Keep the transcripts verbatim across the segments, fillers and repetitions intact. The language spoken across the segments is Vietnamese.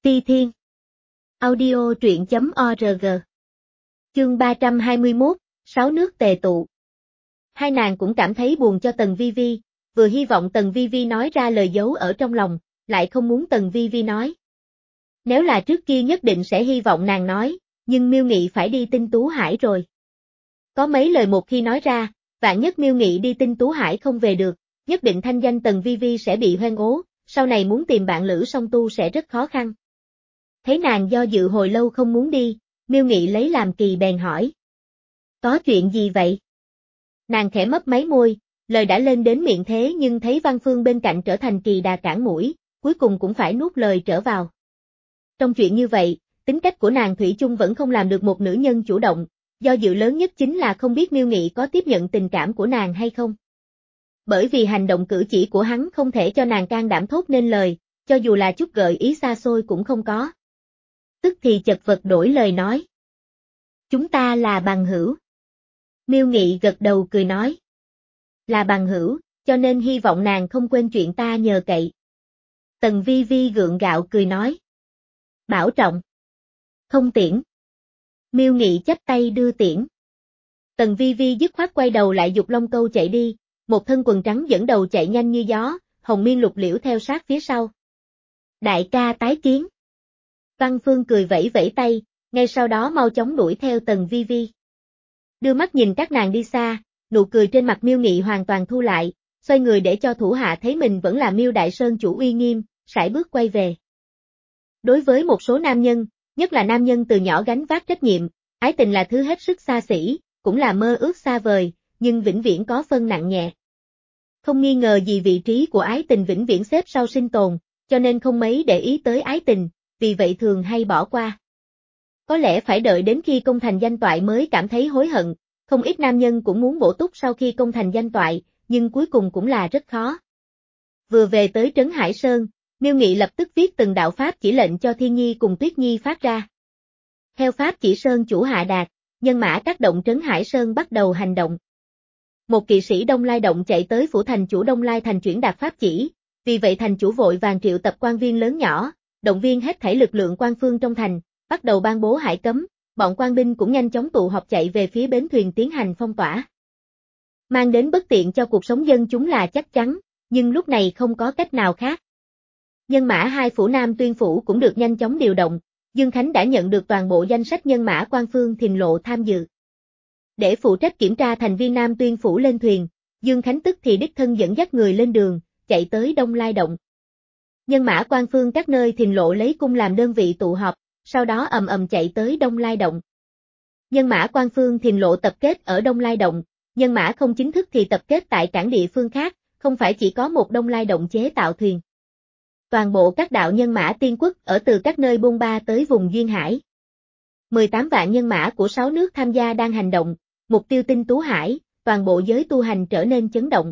Ti Thiên. Audio truyện chấm org. Chương ba trăm hai mươi mốt, Sáu nước tề tụ. Hai nàng cũng cảm thấy buồn cho Tần Vi Vi, vừa hy vọng Tần Vi Vi nói ra lời giấu ở trong lòng, lại không muốn Tần Vi Vi nói. Nếu là trước kia nhất định sẽ hy vọng nàng nói, nhưng Miêu Nghị phải đi Tinh Tú Hải rồi. Có mấy lời một khi nói ra, vạn nhất Miêu Nghị đi Tinh Tú Hải không về được, nhất định thanh danh Tần Vi Vi sẽ bị hoen ố, sau này muốn tìm bạn lữ song tu sẽ rất khó khăn. Thấy nàng do dự hồi lâu không muốn đi, Miêu Nghị lấy làm kỳ bèn hỏi. Có chuyện gì vậy? Nàng khẽ mấp máy môi, lời đã lên đến miệng thế nhưng thấy Văn Phương bên cạnh trở thành kỳ đà cản mũi, cuối cùng cũng phải nuốt lời trở vào. Trong chuyện như vậy, tính cách của nàng thủy chung vẫn không làm được một nữ nhân chủ động, do dự lớn nhất chính là không biết Miêu Nghị có tiếp nhận tình cảm của nàng hay không. Bởi vì hành động cử chỉ của hắn không thể cho nàng can đảm thốt nên lời, cho dù là chút gợi ý xa xôi cũng không có. Tức thì chật vật đổi lời nói. Chúng ta là bằng hữu. Miêu Nghị gật đầu cười nói. Là bằng hữu, cho nên hy vọng nàng không quên chuyện ta nhờ cậy. Tần Vi Vi gượng gạo cười nói. Bảo trọng. Không tiễn. Miêu Nghị chắp tay đưa tiễn. Tần Vi Vi dứt khoát quay đầu lại dục long câu chạy đi, một thân quần trắng dẫn đầu chạy nhanh như gió, Hồng Miên Lục Liễu theo sát phía sau. Đại ca tái kiến. Văn Phương cười vẫy vẫy tay, ngay sau đó mau chóng đuổi theo Tần Vi Vi. Đưa mắt nhìn các nàng đi xa, nụ cười trên mặt Miêu Nghị hoàn toàn thu lại, xoay người để cho thủ hạ thấy mình vẫn là Miêu Đại Sơn chủ uy nghiêm, sải bước quay về. Đối với một số nam nhân, nhất là nam nhân từ nhỏ gánh vác trách nhiệm, ái tình là thứ hết sức xa xỉ, cũng là mơ ước xa vời, nhưng vĩnh viễn có phân nặng nhẹ. Không nghi ngờ gì vị trí của ái tình vĩnh viễn xếp sau sinh tồn, cho nên không mấy để ý tới ái tình, vì vậy thường hay bỏ qua. Có lẽ phải đợi đến khi công thành danh toại mới cảm thấy hối hận, không ít nam nhân cũng muốn bổ túc sau khi công thành danh toại, nhưng cuối cùng cũng là rất khó. Vừa về tới Trấn Hải Sơn, Miêu Nghị lập tức viết từng đạo pháp chỉ lệnh cho Thiên Nhi cùng Tuyết Nhi phát ra. Theo pháp chỉ Sơn chủ hạ đạt, nhân mã các động Trấn Hải Sơn bắt đầu hành động. Một kỵ sĩ Đông Lai Động chạy tới phủ thành chủ Đông Lai thành chuyển đạt pháp chỉ, vì vậy thành chủ vội vàng triệu tập quan viên lớn nhỏ, động viên hết thảy lực lượng quan phương trong thành, bắt đầu ban bố hải cấm, bọn quan binh cũng nhanh chóng tụ họp chạy về phía bến thuyền tiến hành phong tỏa. Mang đến bất tiện cho cuộc sống dân chúng là chắc chắn, nhưng lúc này không có cách nào khác. Nhân mã hai phủ Nam Tuyên phủ cũng được nhanh chóng điều động, Dương Khánh đã nhận được toàn bộ danh sách nhân mã quan phương Thìn Lộ tham dự. Để phụ trách kiểm tra thành viên Nam Tuyên phủ lên thuyền, Dương Khánh tức thì đích thân dẫn dắt người lên đường, chạy tới Đông Lai Động. Nhân mã quan phương các nơi Thìn Lộ lấy cung làm đơn vị tụ họp, sau đó ầm ầm chạy tới Đông Lai Động. Nhân mã quan phương Thìn Lộ tập kết ở Đông Lai Động, nhân mã không chính thức thì tập kết tại cảng địa phương khác, không phải chỉ có một Đông Lai Động chế tạo thuyền. Toàn bộ các đạo nhân mã tiên quốc ở từ các nơi bôn ba tới vùng Duyên Hải. mười tám vạn nhân mã của sáu nước tham gia đang hành động, mục tiêu Tinh Tú Hải, toàn bộ giới tu hành trở nên chấn động.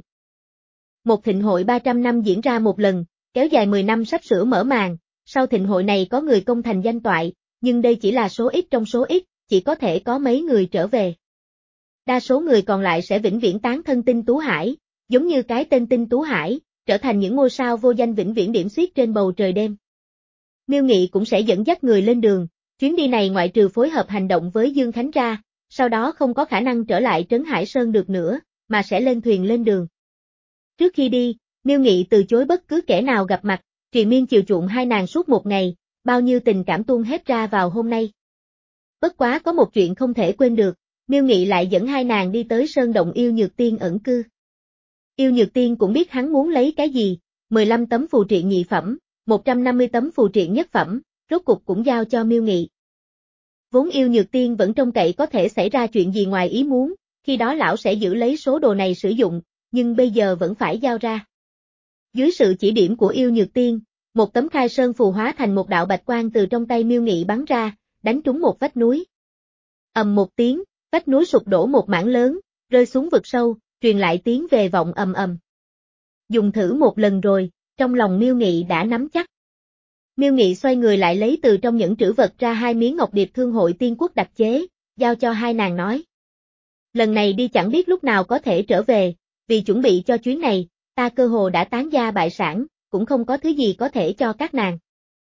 Một thịnh hội ba trăm năm diễn ra một lần, kéo dài mười năm sắp sửa mở màn, sau thịnh hội này có người công thành danh toại, nhưng đây chỉ là số ít trong số ít, chỉ có thể có mấy người trở về. Đa số người còn lại sẽ vĩnh viễn tán thân Tinh Tú Hải, giống như cái tên Tinh Tú Hải, trở thành những ngôi sao vô danh vĩnh viễn điểm xuyết trên bầu trời đêm. Miêu Nghị cũng sẽ dẫn dắt người lên đường, chuyến đi này ngoại trừ phối hợp hành động với Dương Khánh ra, sau đó không có khả năng trở lại Trấn Hải Sơn được nữa, mà sẽ lên thuyền lên đường. Trước khi đi, Miêu Nghị từ chối bất cứ kẻ nào gặp mặt, triền miên chiều chuộng hai nàng suốt một ngày, bao nhiêu tình cảm tuôn hết ra vào hôm nay. Bất quá có một chuyện không thể quên được, Miêu Nghị lại dẫn hai nàng đi tới Sơn Động Yêu Nhược Tiên ẩn cư. Yêu Nhược Tiên cũng biết hắn muốn lấy cái gì, mười lăm tấm phù triện nhị phẩm, một trăm năm mươi tấm phù triện nhất phẩm, rốt cục cũng giao cho Miêu Nghị. Vốn Yêu Nhược Tiên vẫn trông cậy có thể xảy ra chuyện gì ngoài ý muốn, khi đó lão sẽ giữ lấy số đồ này sử dụng, nhưng bây giờ vẫn phải giao ra. Dưới sự chỉ điểm của Yêu Nhược Tiên, một tấm khai sơn phù hóa thành một đạo bạch quang từ trong tay Miêu Nghị bắn ra, đánh trúng một vách núi. Ầm một tiếng, vách núi sụp đổ một mảng lớn, rơi xuống vực sâu, truyền lại tiếng về vọng ầm ầm. Dùng thử một lần rồi, trong lòng Miêu Nghị đã nắm chắc. Miêu Nghị xoay người lại lấy từ trong những trữ vật ra hai miếng ngọc điệp thương hội tiên quốc đặc chế, giao cho hai nàng nói. Lần này đi chẳng biết lúc nào có thể trở về, vì chuẩn bị cho chuyến này, ta cơ hồ đã tán gia bại sản, cũng không có thứ gì có thể cho các nàng.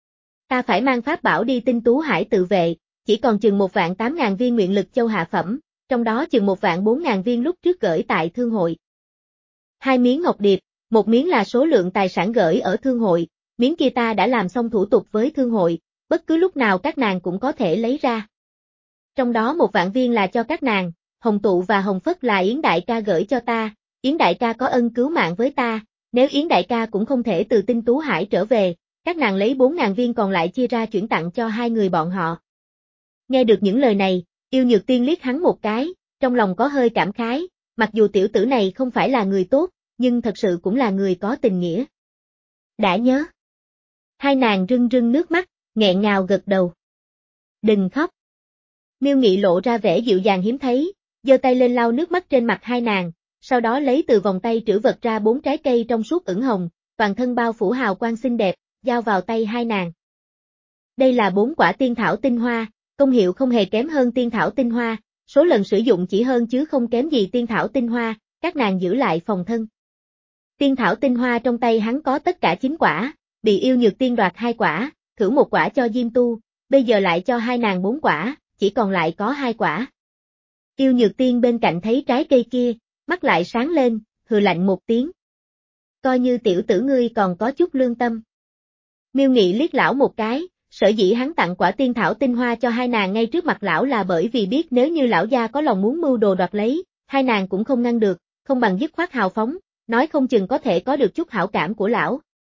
Ta phải mang pháp bảo đi Tinh Tú Hải tự vệ, chỉ còn chừng một vạn tám ngàn viên nguyện lực châu hạ phẩm, trong đó chừng một vạn bốn ngàn viên lúc trước gửi tại thương hội. Hai miếng ngọc điệp, một miếng là số lượng tài sản gửi ở thương hội, miếng kia ta đã làm xong thủ tục với thương hội, bất cứ lúc nào các nàng cũng có thể lấy ra. Trong đó một vạn viên là cho các nàng, Hồng Tụ và Hồng Phất là Yến đại ca gửi cho ta, Yến đại ca có ân cứu mạng với ta, nếu Yến đại ca cũng không thể từ Tinh Tú Hải trở về, các nàng lấy bốn ngàn viên còn lại chia ra chuyển tặng cho hai người bọn họ. Nghe được những lời này, Yêu Nhược Tiên liếc hắn một cái, trong lòng có hơi cảm khái, mặc dù tiểu tử này không phải là người tốt, nhưng thật sự cũng là người có tình nghĩa. Đã nhớ. Hai nàng rưng rưng nước mắt, nghẹn ngào gật đầu. Đừng khóc. Miêu Nghị lộ ra vẻ dịu dàng hiếm thấy, giơ tay lên lau nước mắt trên mặt hai nàng, sau đó lấy từ vòng tay trữ vật ra bốn trái cây trong suốt ửng hồng, toàn thân bao phủ hào quang xinh đẹp, giao vào tay hai nàng. Đây là bốn quả tiên thảo tinh hoa, công hiệu không hề kém hơn tiên thảo tinh hoa, số lần sử dụng chỉ hơn chứ không kém gì tiên thảo tinh hoa, các nàng giữ lại phòng thân. Tiên thảo tinh hoa trong tay hắn có tất cả chín quả, bị Yêu Nhược Tiên đoạt hai quả, thử một quả cho Diêm Tu, bây giờ lại cho hai nàng bốn quả, chỉ còn lại có hai quả. Yêu Nhược Tiên bên cạnh thấy trái cây kia, mắt lại sáng lên, hừ lạnh một tiếng. Coi như tiểu tử ngươi còn có chút lương tâm. Miêu Nghị liếc lão một cái, sở dĩ hắn tặng quả tiên thảo tinh hoa cho hai nàng ngay trước mặt lão là bởi vì biết nếu như lão gia có lòng muốn mưu đồ đoạt lấy, hai nàng cũng không ngăn được, không bằng dứt khoát hào phóng, nói không chừng có thể có được chút hảo cảm của lão.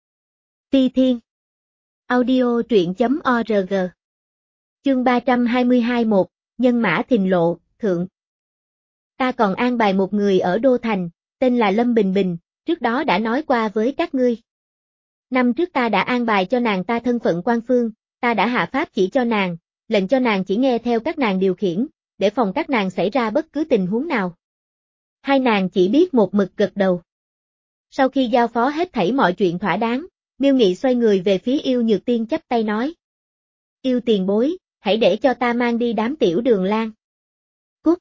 Ti Thiên Audio truyện chấm org Chương ba trăm hai mươi hai một, Nhân mã thình lộ, thượng. Ta còn an bài một người ở Đô Thành, tên là Lâm Bình Bình, trước đó đã nói qua với các ngươi. Năm trước ta đã an bài cho nàng ta thân phận quan phương, ta đã hạ pháp chỉ cho nàng, lệnh cho nàng chỉ nghe theo các nàng điều khiển, để phòng các nàng xảy ra bất cứ tình huống nào. Hai nàng chỉ biết một mực gật đầu. Sau khi giao phó hết thảy mọi chuyện thỏa đáng, Miêu Nghị xoay người về phía Yêu Nhược Tiên chắp tay nói. Yêu tiền bối, hãy để cho ta mang đi đám tiểu Đường Lan. Cút.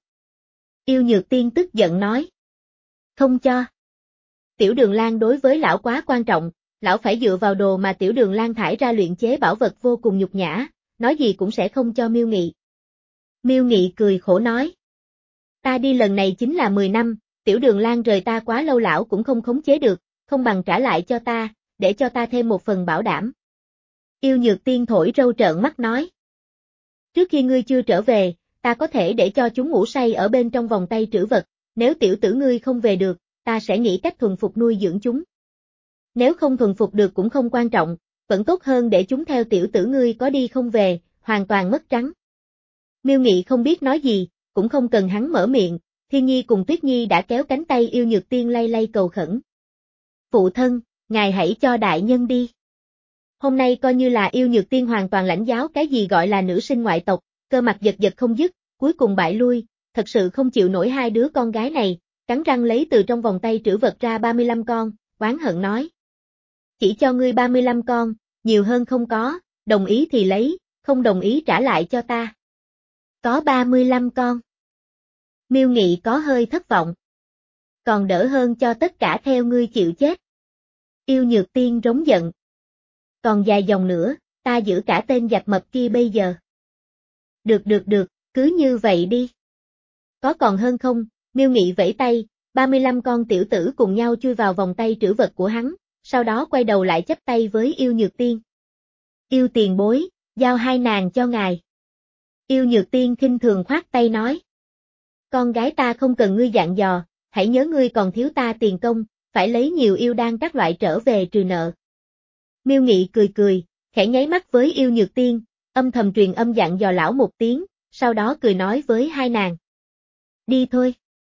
Yêu Nhược Tiên tức giận nói. Không cho. Tiểu Đường Lan đối với lão quá quan trọng, lão phải dựa vào đồ mà tiểu Đường Lan thải ra luyện chế bảo vật vô cùng nhục nhã, nói gì cũng sẽ không cho Miêu Nghị. Miêu Nghị cười khổ nói. Ta đi lần này chính là mười năm, tiểu Đường Lan rời ta quá lâu lão cũng không khống chế được, không bằng trả lại cho ta, để cho ta thêm một phần bảo đảm. Yêu Nhược Tiên thổi râu trợn mắt nói. Trước khi ngươi chưa trở về, ta có thể để cho chúng ngủ say ở bên trong vòng tay trữ vật, nếu tiểu tử ngươi không về được, ta sẽ nghĩ cách thuần phục nuôi dưỡng chúng. Nếu không thuần phục được cũng không quan trọng, vẫn tốt hơn để chúng theo tiểu tử ngươi có đi không về, hoàn toàn mất trắng. Miêu Nghị không biết nói gì, cũng không cần hắn mở miệng, Thiên Nhi cùng Tuyết Nhi đã kéo cánh tay Yêu Nhược Tiên lay lay cầu khẩn. Phụ thân, ngài hãy cho đại nhân đi. Hôm nay coi như là Yêu Nhược Tiên hoàn toàn lãnh giáo cái gì gọi là nữ sinh ngoại tộc, cơ mặt giật giật không dứt, cuối cùng bại lui, thật sự không chịu nổi hai đứa con gái này, cắn răng lấy từ trong vòng tay trữ vật ra ba mươi lăm con, oán hận nói. Chỉ cho ngươi ba mươi lăm con, nhiều hơn không có, đồng ý thì lấy, không đồng ý trả lại cho ta. Có ba mươi lăm con. Miêu Nghị có hơi thất vọng. Còn đỡ hơn cho tất cả theo ngươi chịu chết. Yêu Nhược Tiên rống giận. Còn dài dòng nữa, ta giữ cả tên giặc mập kia bây giờ. Được được được, cứ như vậy đi. Có còn hơn không, Miêu Nghị vẫy tay, ba mươi lăm con tiểu tử cùng nhau chui vào vòng tay trữ vật của hắn, sau đó quay đầu lại chắp tay với Yêu Nhược Tiên. Yêu tiền bối, giao hai nàng cho ngài. Yêu Nhược Tiên khinh thường khoát tay nói. Con gái ta không cần ngươi dặn dò, hãy nhớ ngươi còn thiếu ta tiền công, phải lấy nhiều yêu đan các loại trở về trừ nợ. Miêu Nghị cười cười, khẽ nháy mắt với Yêu Nhược Tiên, âm thầm truyền âm dặn dò lão một tiếng, sau đó cười nói với hai nàng. Đi thôi.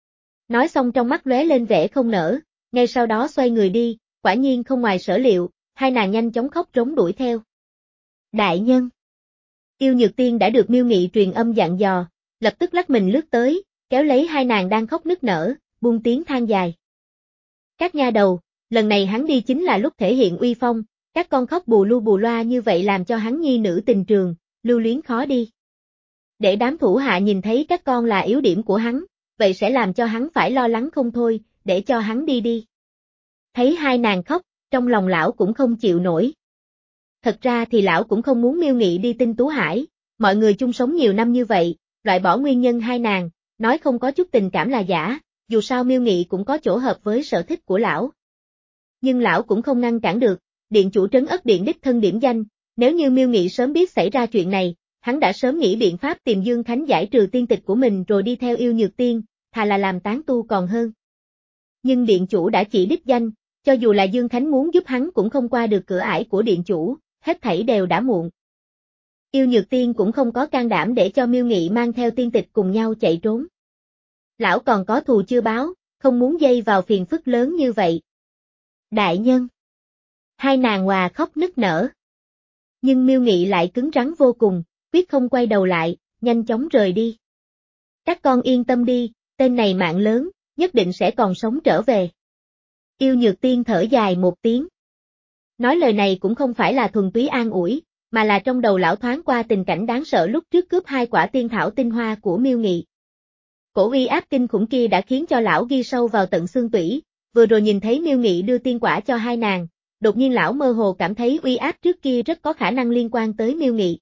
Nói xong trong mắt lóe lên vẻ không nở, ngay sau đó xoay người đi, quả nhiên không ngoài sở liệu, hai nàng nhanh chóng khóc trống đuổi theo. Đại nhân. Yêu Nhược Tiên đã được Miêu Nghị truyền âm dặn dò, lập tức lắc mình lướt tới, kéo lấy hai nàng đang khóc nức nở, buông tiếng than dài. Các nha đầu, lần này hắn đi chính là lúc thể hiện uy phong, các con khóc bù lu bù loa như vậy làm cho hắn nhi nữ tình trường, lưu luyến khó đi. Để đám thủ hạ nhìn thấy các con là yếu điểm của hắn, vậy sẽ làm cho hắn phải lo lắng không thôi, để cho hắn đi đi. Thấy hai nàng khóc, trong lòng lão cũng không chịu nổi. thật ra thì lão cũng không muốn Miêu Nghị đi Tinh Tú Hải, mọi người chung sống nhiều năm như vậy, loại bỏ nguyên nhân hai nàng, nói không có chút tình cảm là giả, dù sao Miêu Nghị cũng có chỗ hợp với sở thích của lão. Nhưng lão cũng không ngăn cản được, điện chủ trấn Ất Điện đích thân điểm danh, nếu như Miêu Nghị sớm biết xảy ra chuyện này, hắn đã sớm nghĩ biện pháp tìm Dương Khánh giải trừ tiên tịch của mình rồi đi theo yêu nhược tiên, thà là làm tán tu còn hơn. Nhưng điện chủ đã chỉ đích danh, cho dù là Dương Khánh muốn giúp hắn cũng không qua được cửa ải của điện chủ, hết thảy đều đã muộn. Yêu nhược tiên cũng không có can đảm để cho Miêu Nghị mang theo tiên tịch cùng nhau chạy trốn. Lão còn có thù chưa báo, không muốn dây vào phiền phức lớn như vậy. Đại nhân. Hai nàng hòa khóc nức nở. Nhưng Miêu Nghị lại cứng rắn vô cùng, quyết không quay đầu lại, nhanh chóng rời đi. Các con yên tâm đi, tên này mạng lớn, nhất định sẽ còn sống trở về. Yêu nhược tiên thở dài một tiếng. Nói lời này cũng không phải là thuần túy an ủi, mà là trong đầu lão thoáng qua tình cảnh đáng sợ lúc trước cướp hai quả tiên thảo tinh hoa của Miêu Nghị. Cổ uy áp kinh khủng kia đã khiến cho lão ghi sâu vào tận xương tủy, vừa rồi nhìn thấy Miêu Nghị đưa tiên quả cho hai nàng, đột nhiên lão mơ hồ cảm thấy uy áp trước kia rất có khả năng liên quan tới Miêu Nghị.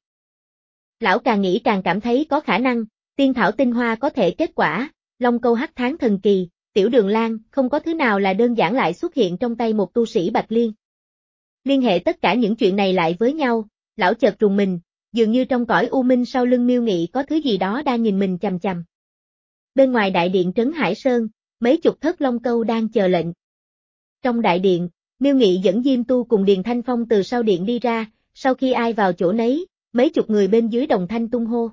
Lão càng nghĩ càng cảm thấy có khả năng, tiên thảo tinh hoa có thể kết quả, long câu hắc tháng thần kỳ, tiểu đường lan, không có thứ nào là đơn giản lại xuất hiện trong tay một tu sĩ Bạch Liên. Liên hệ tất cả những chuyện này lại với nhau, lão chợt rùng mình, dường như trong cõi u minh sau lưng Miêu Nghị có thứ gì đó đang nhìn mình chằm chằm. Bên ngoài đại điện trấn Hải Sơn, mấy chục thất long câu đang chờ lệnh. Trong đại điện, Miêu Nghị dẫn Diêm Tu cùng Điền Thanh Phong từ sau điện đi ra, sau khi ai vào chỗ nấy, mấy chục người bên dưới đồng thanh tung hô.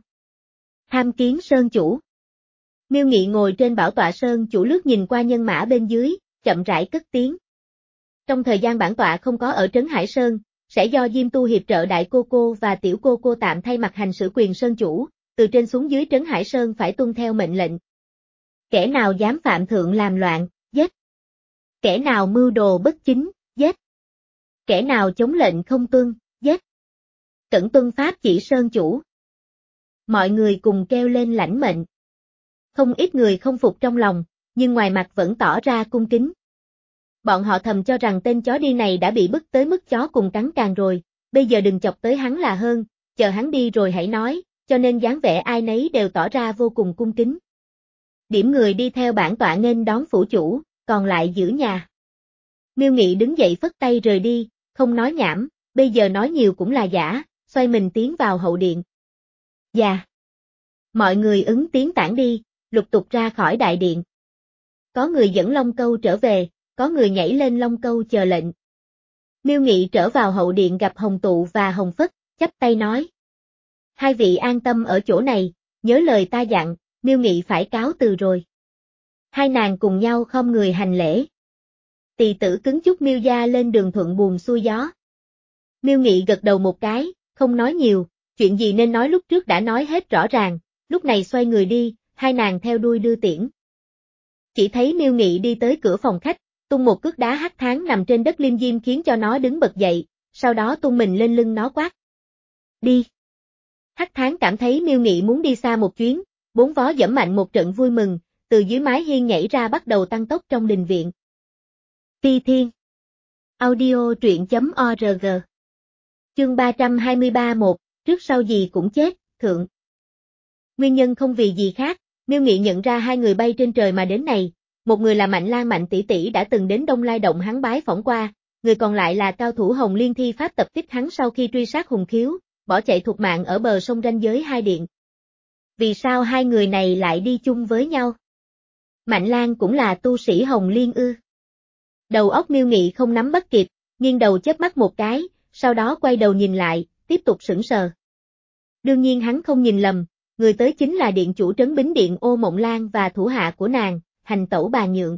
Tham kiến Sơn chủ. Miêu Nghị ngồi trên bảo tọa Sơn chủ lướt nhìn qua nhân mã bên dưới, chậm rãi cất tiếng. Trong thời gian bản tọa không có ở trấn Hải Sơn, sẽ do Diêm Tu hiệp trợ đại cô cô và tiểu cô cô tạm thay mặt hành xử quyền Sơn chủ, từ trên xuống dưới trấn Hải Sơn phải tuân theo mệnh lệnh. Kẻ nào dám phạm thượng làm loạn, giết. Kẻ nào mưu đồ bất chính, giết. Kẻ nào chống lệnh không tuân, giết. Cẩn tuân pháp chỉ Sơn chủ. Mọi người cùng kêu lên lãnh mệnh. Không ít người không phục trong lòng, nhưng ngoài mặt vẫn tỏ ra cung kính. Bọn họ thầm cho rằng tên chó đi này đã bị bức tới mức chó cùng cắn càng rồi, bây giờ đừng chọc tới hắn là hơn, chờ hắn đi rồi hãy nói, cho nên dáng vẻ ai nấy đều tỏ ra vô cùng cung kính. Điểm người đi theo bản tọa nghênh đón phủ chủ, còn lại giữ nhà. Miêu Nghị đứng dậy phất tay rời đi, không nói nhảm, bây giờ nói nhiều cũng là giả, xoay mình tiến vào hậu điện. Dạ. Mọi người ứng tiếng tản đi, lục tục ra khỏi đại điện. Có người dẫn long câu trở về, có người nhảy lên long câu chờ lệnh. Miêu Nghị trở vào hậu điện gặp Hồng Tụ và Hồng Phất, chắp tay nói. Hai vị an tâm ở chỗ này, nhớ lời ta dặn, Miêu Nghị phải cáo từ rồi. Hai nàng cùng nhau khom người hành lễ. Tỳ tử cứng chúc Miêu gia lên đường thuận buồm xuôi gió. Miêu Nghị gật đầu một cái, không nói nhiều, chuyện gì nên nói lúc trước đã nói hết rõ ràng, lúc này xoay người đi, hai nàng theo đuôi đưa tiễn. Chỉ thấy Miêu Nghị đi tới cửa phòng khách, tung một cước đá hắc tháng nằm trên đất liêm diêm khiến cho nó đứng bật dậy, sau đó tung mình lên lưng nó quát. Đi! Hắc tháng cảm thấy Miêu Nghị muốn đi xa một chuyến, bốn vó giẫm mạnh một trận vui mừng, từ dưới mái hiên nhảy ra bắt đầu tăng tốc trong đình viện. Phi Thiên Audio truyện chấm org Chương ba trăm hai mươi ba một, trước sau gì cũng chết, thượng. Nguyên nhân không vì gì khác, Miêu Nghị nhận ra hai người bay trên trời mà đến này, một người là Mạnh Lan Mạnh tỷ tỷ đã từng đến Đông Lai Động hắn bái phỏng qua, người còn lại là cao thủ Hồng Liên thi pháp tập kích hắn sau khi truy sát Hùng Khiếu, bỏ chạy thục mạng ở bờ sông ranh giới hai điện. Vì sao hai người này lại đi chung với nhau? Mạnh Lan cũng là tu sĩ Hồng Liên ư? Đầu óc Miêu Nghị không nắm bắt kịp, nghiêng đầu chớp mắt một cái, sau đó quay đầu nhìn lại, tiếp tục sững sờ. Đương nhiên hắn không nhìn lầm, người tới chính là điện chủ trấn Bính Điện Ô Mộng Lan và thủ hạ của nàng, Hành Tẩu Bà Nhượng.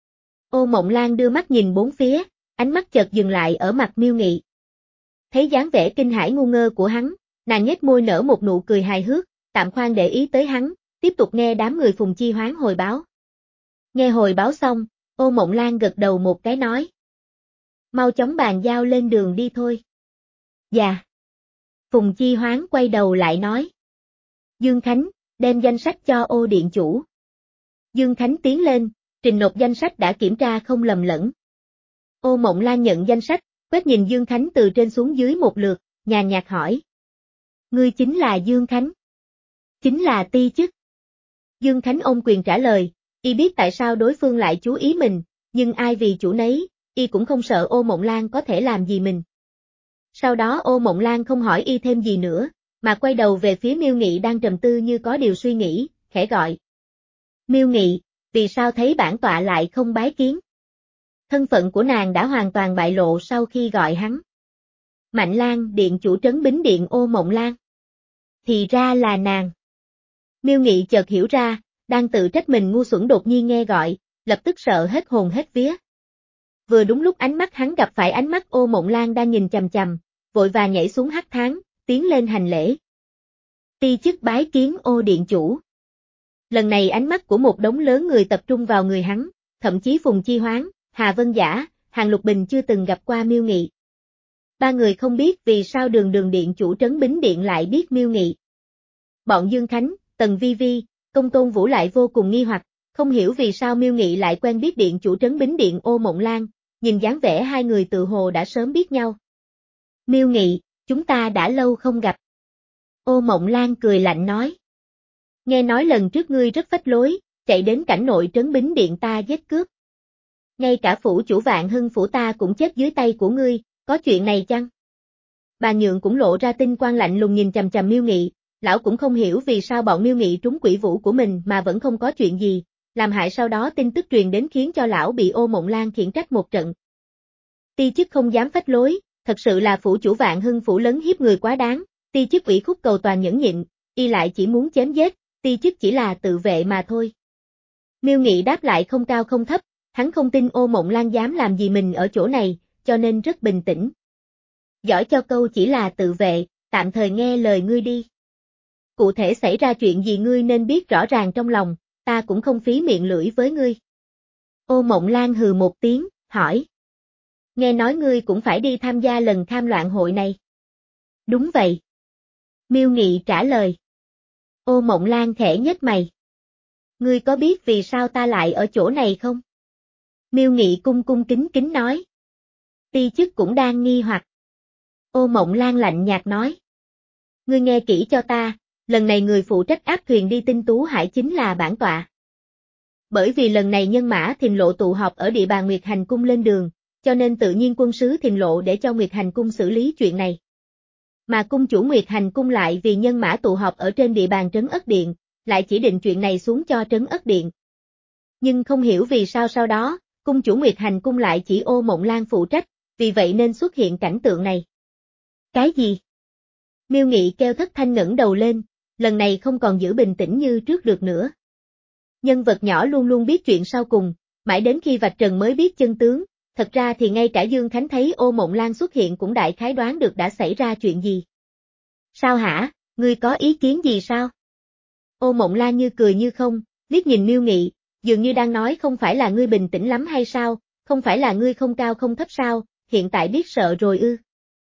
Ô Mộng Lan đưa mắt nhìn bốn phía, ánh mắt chợt dừng lại ở mặt Miêu Nghị. Thấy dáng vẻ kinh hãi ngu ngơ của hắn, nàng nhếch môi nở một nụ cười hài hước, tạm khoan để ý tới hắn, tiếp tục nghe đám người Phùng Chi Hoán hồi báo. Nghe hồi báo xong, Ô Mộng Lan gật đầu một cái nói. Mau chóng bàn giao lên đường đi thôi. Dạ. Phùng Chi Hoán quay đầu lại nói. Dương Khánh, đem danh sách cho Ô điện chủ. Dương Khánh tiến lên, trình nộp danh sách đã kiểm tra không lầm lẫn. Ô Mộng Lan nhận danh sách, quét nhìn Dương Khánh từ trên xuống dưới một lượt, nhàn nhạt hỏi. Ngươi chính là Dương Khánh. Chính là Ti Chức. Dương Khánh ôm quyền trả lời, y biết tại sao đối phương lại chú ý mình, nhưng ai vì chủ nấy, y cũng không sợ Ô Mộng Lan có thể làm gì mình. Sau đó Ô Mộng Lan không hỏi y thêm gì nữa, mà quay đầu về phía Miêu Nghị đang trầm tư như có điều suy nghĩ, khẽ gọi. Miêu Nghị, vì sao thấy bản tọa lại không bái kiến? Thân phận của nàng đã hoàn toàn bại lộ sau khi gọi hắn. Mạnh Lan, điện chủ trấn Bính Điện Ô Mộng Lan. Thì ra là nàng. Miêu Nghị chợt hiểu ra, đang tự trách mình ngu xuẩn đột nhiên nghe gọi, lập tức sợ hết hồn hết vía. Vừa đúng lúc ánh mắt hắn gặp phải ánh mắt Ô Mộng Lan đang nhìn chằm chằm, vội vàng nhảy xuống hắc thán, tiến lên hành lễ. Ti Chức bái kiến Ô điện chủ. Lần này ánh mắt của một đống lớn người tập trung vào người hắn, thậm chí Phùng Chi Hoán, Hà Vân Giả, Hàn Lục Bình chưa từng gặp qua Miêu Nghị. Ba người không biết vì sao đường đường điện chủ trấn Bính Điện lại biết Miêu Nghị. Bọn Dương Khánh, Tần Vi Vi, Công Tôn Vũ lại vô cùng nghi hoặc, không hiểu vì sao Miêu Nghị lại quen biết điện chủ trấn Bính Điện Ô Mộng Lan, nhìn dáng vẻ hai người tự hồ đã sớm biết nhau. Miêu Nghị, chúng ta đã lâu không gặp. Ô Mộng Lan cười lạnh nói. Nghe nói lần trước ngươi rất phách lối, chạy đến cảnh nội trấn Bính Điện ta giết cướp. Ngay cả phủ chủ Vạn Hưng phủ ta cũng chết dưới tay của ngươi, có chuyện này chăng? Bà Nhượng cũng lộ ra tinh quang lạnh lùng nhìn chằm chằm Miêu Nghị, lão cũng không hiểu vì sao bọn Miêu Nghị trúng quỷ vũ của mình mà vẫn không có chuyện gì, làm hại sau đó tin tức truyền đến khiến cho lão bị Ô Mộng Lan khiển trách một trận. Ti Chức không dám phách lối, thật sự là phủ chủ Vạn Hưng phủ lấn hiếp người quá đáng, Ti Chức ủy khúc cầu toàn nhẫn nhịn, y lại chỉ muốn chém giết, Ti Chức chỉ là tự vệ mà thôi. Miêu Nghị đáp lại không cao không thấp, hắn không tin Ô Mộng Lan dám làm gì mình ở chỗ này, cho nên rất bình tĩnh. Giỏi cho câu chỉ là tự vệ, tạm thời nghe lời ngươi đi. Cụ thể xảy ra chuyện gì ngươi nên biết rõ ràng trong lòng, ta cũng không phí miệng lưỡi với ngươi. Ô Mộng Lan hừ một tiếng, hỏi. Nghe nói ngươi cũng phải đi tham gia lần tham loạn hội này. Đúng vậy. Miêu Nghị trả lời. Ô Mộng Lan khẽ nhếch mày. Ngươi có biết vì sao ta lại ở chỗ này không? Miêu Nghị cung cung kính kính nói. Ti Chức cũng đang nghi hoặc. Ô Mộng Lan lạnh nhạt nói. Ngươi nghe kỹ cho ta, lần này người phụ trách áp thuyền đi Tinh Tú Hải chính là bản tọa. Bởi vì lần này nhân mã Thìn Lộ tụ họp ở địa bàn Nguyệt Hành Cung lên đường, cho nên tự nhiên quân sứ Thìn Lộ để cho Nguyệt Hành Cung xử lý chuyện này. Mà cung chủ Nguyệt Hành Cung lại vì nhân mã tụ họp ở trên địa bàn Trấn Ất Điện, lại chỉ định chuyện này xuống cho Trấn Ất Điện. Nhưng không hiểu vì sao sau đó, cung chủ Nguyệt Hành Cung lại chỉ Ô Mộng Lan phụ trách, vì vậy nên xuất hiện cảnh tượng này. Cái gì? Miêu Nghị kêu thất thanh ngẩng đầu lên, lần này không còn giữ bình tĩnh như trước được nữa. Nhân vật nhỏ luôn luôn biết chuyện sau cùng, mãi đến khi vạch trần mới biết chân tướng, thật ra thì ngay cả Dương Khánh thấy Ô Mộng Lan xuất hiện cũng đại khái đoán được đã xảy ra chuyện gì. Sao hả, ngươi có ý kiến gì sao? Ô Mộng Lan như cười như không, liếc nhìn Miêu Nghị, dường như đang nói không phải là ngươi bình tĩnh lắm hay sao, không phải là ngươi không cao không thấp sao, hiện tại biết sợ rồi ư.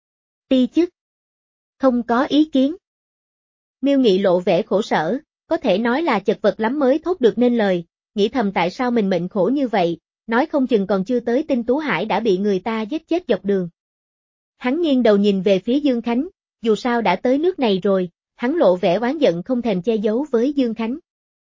Ti Chức. Không có ý kiến. Miêu Nghị lộ vẻ khổ sở, có thể nói là chật vật lắm mới thốt được nên lời, nghĩ thầm tại sao mình mệnh khổ như vậy, nói không chừng còn chưa tới Tinh Tú Hải đã bị người ta giết chết dọc đường. Hắn nghiêng đầu nhìn về phía Dương Khánh, dù sao đã tới nước này rồi, hắn lộ vẻ oán giận không thèm che giấu với Dương Khánh.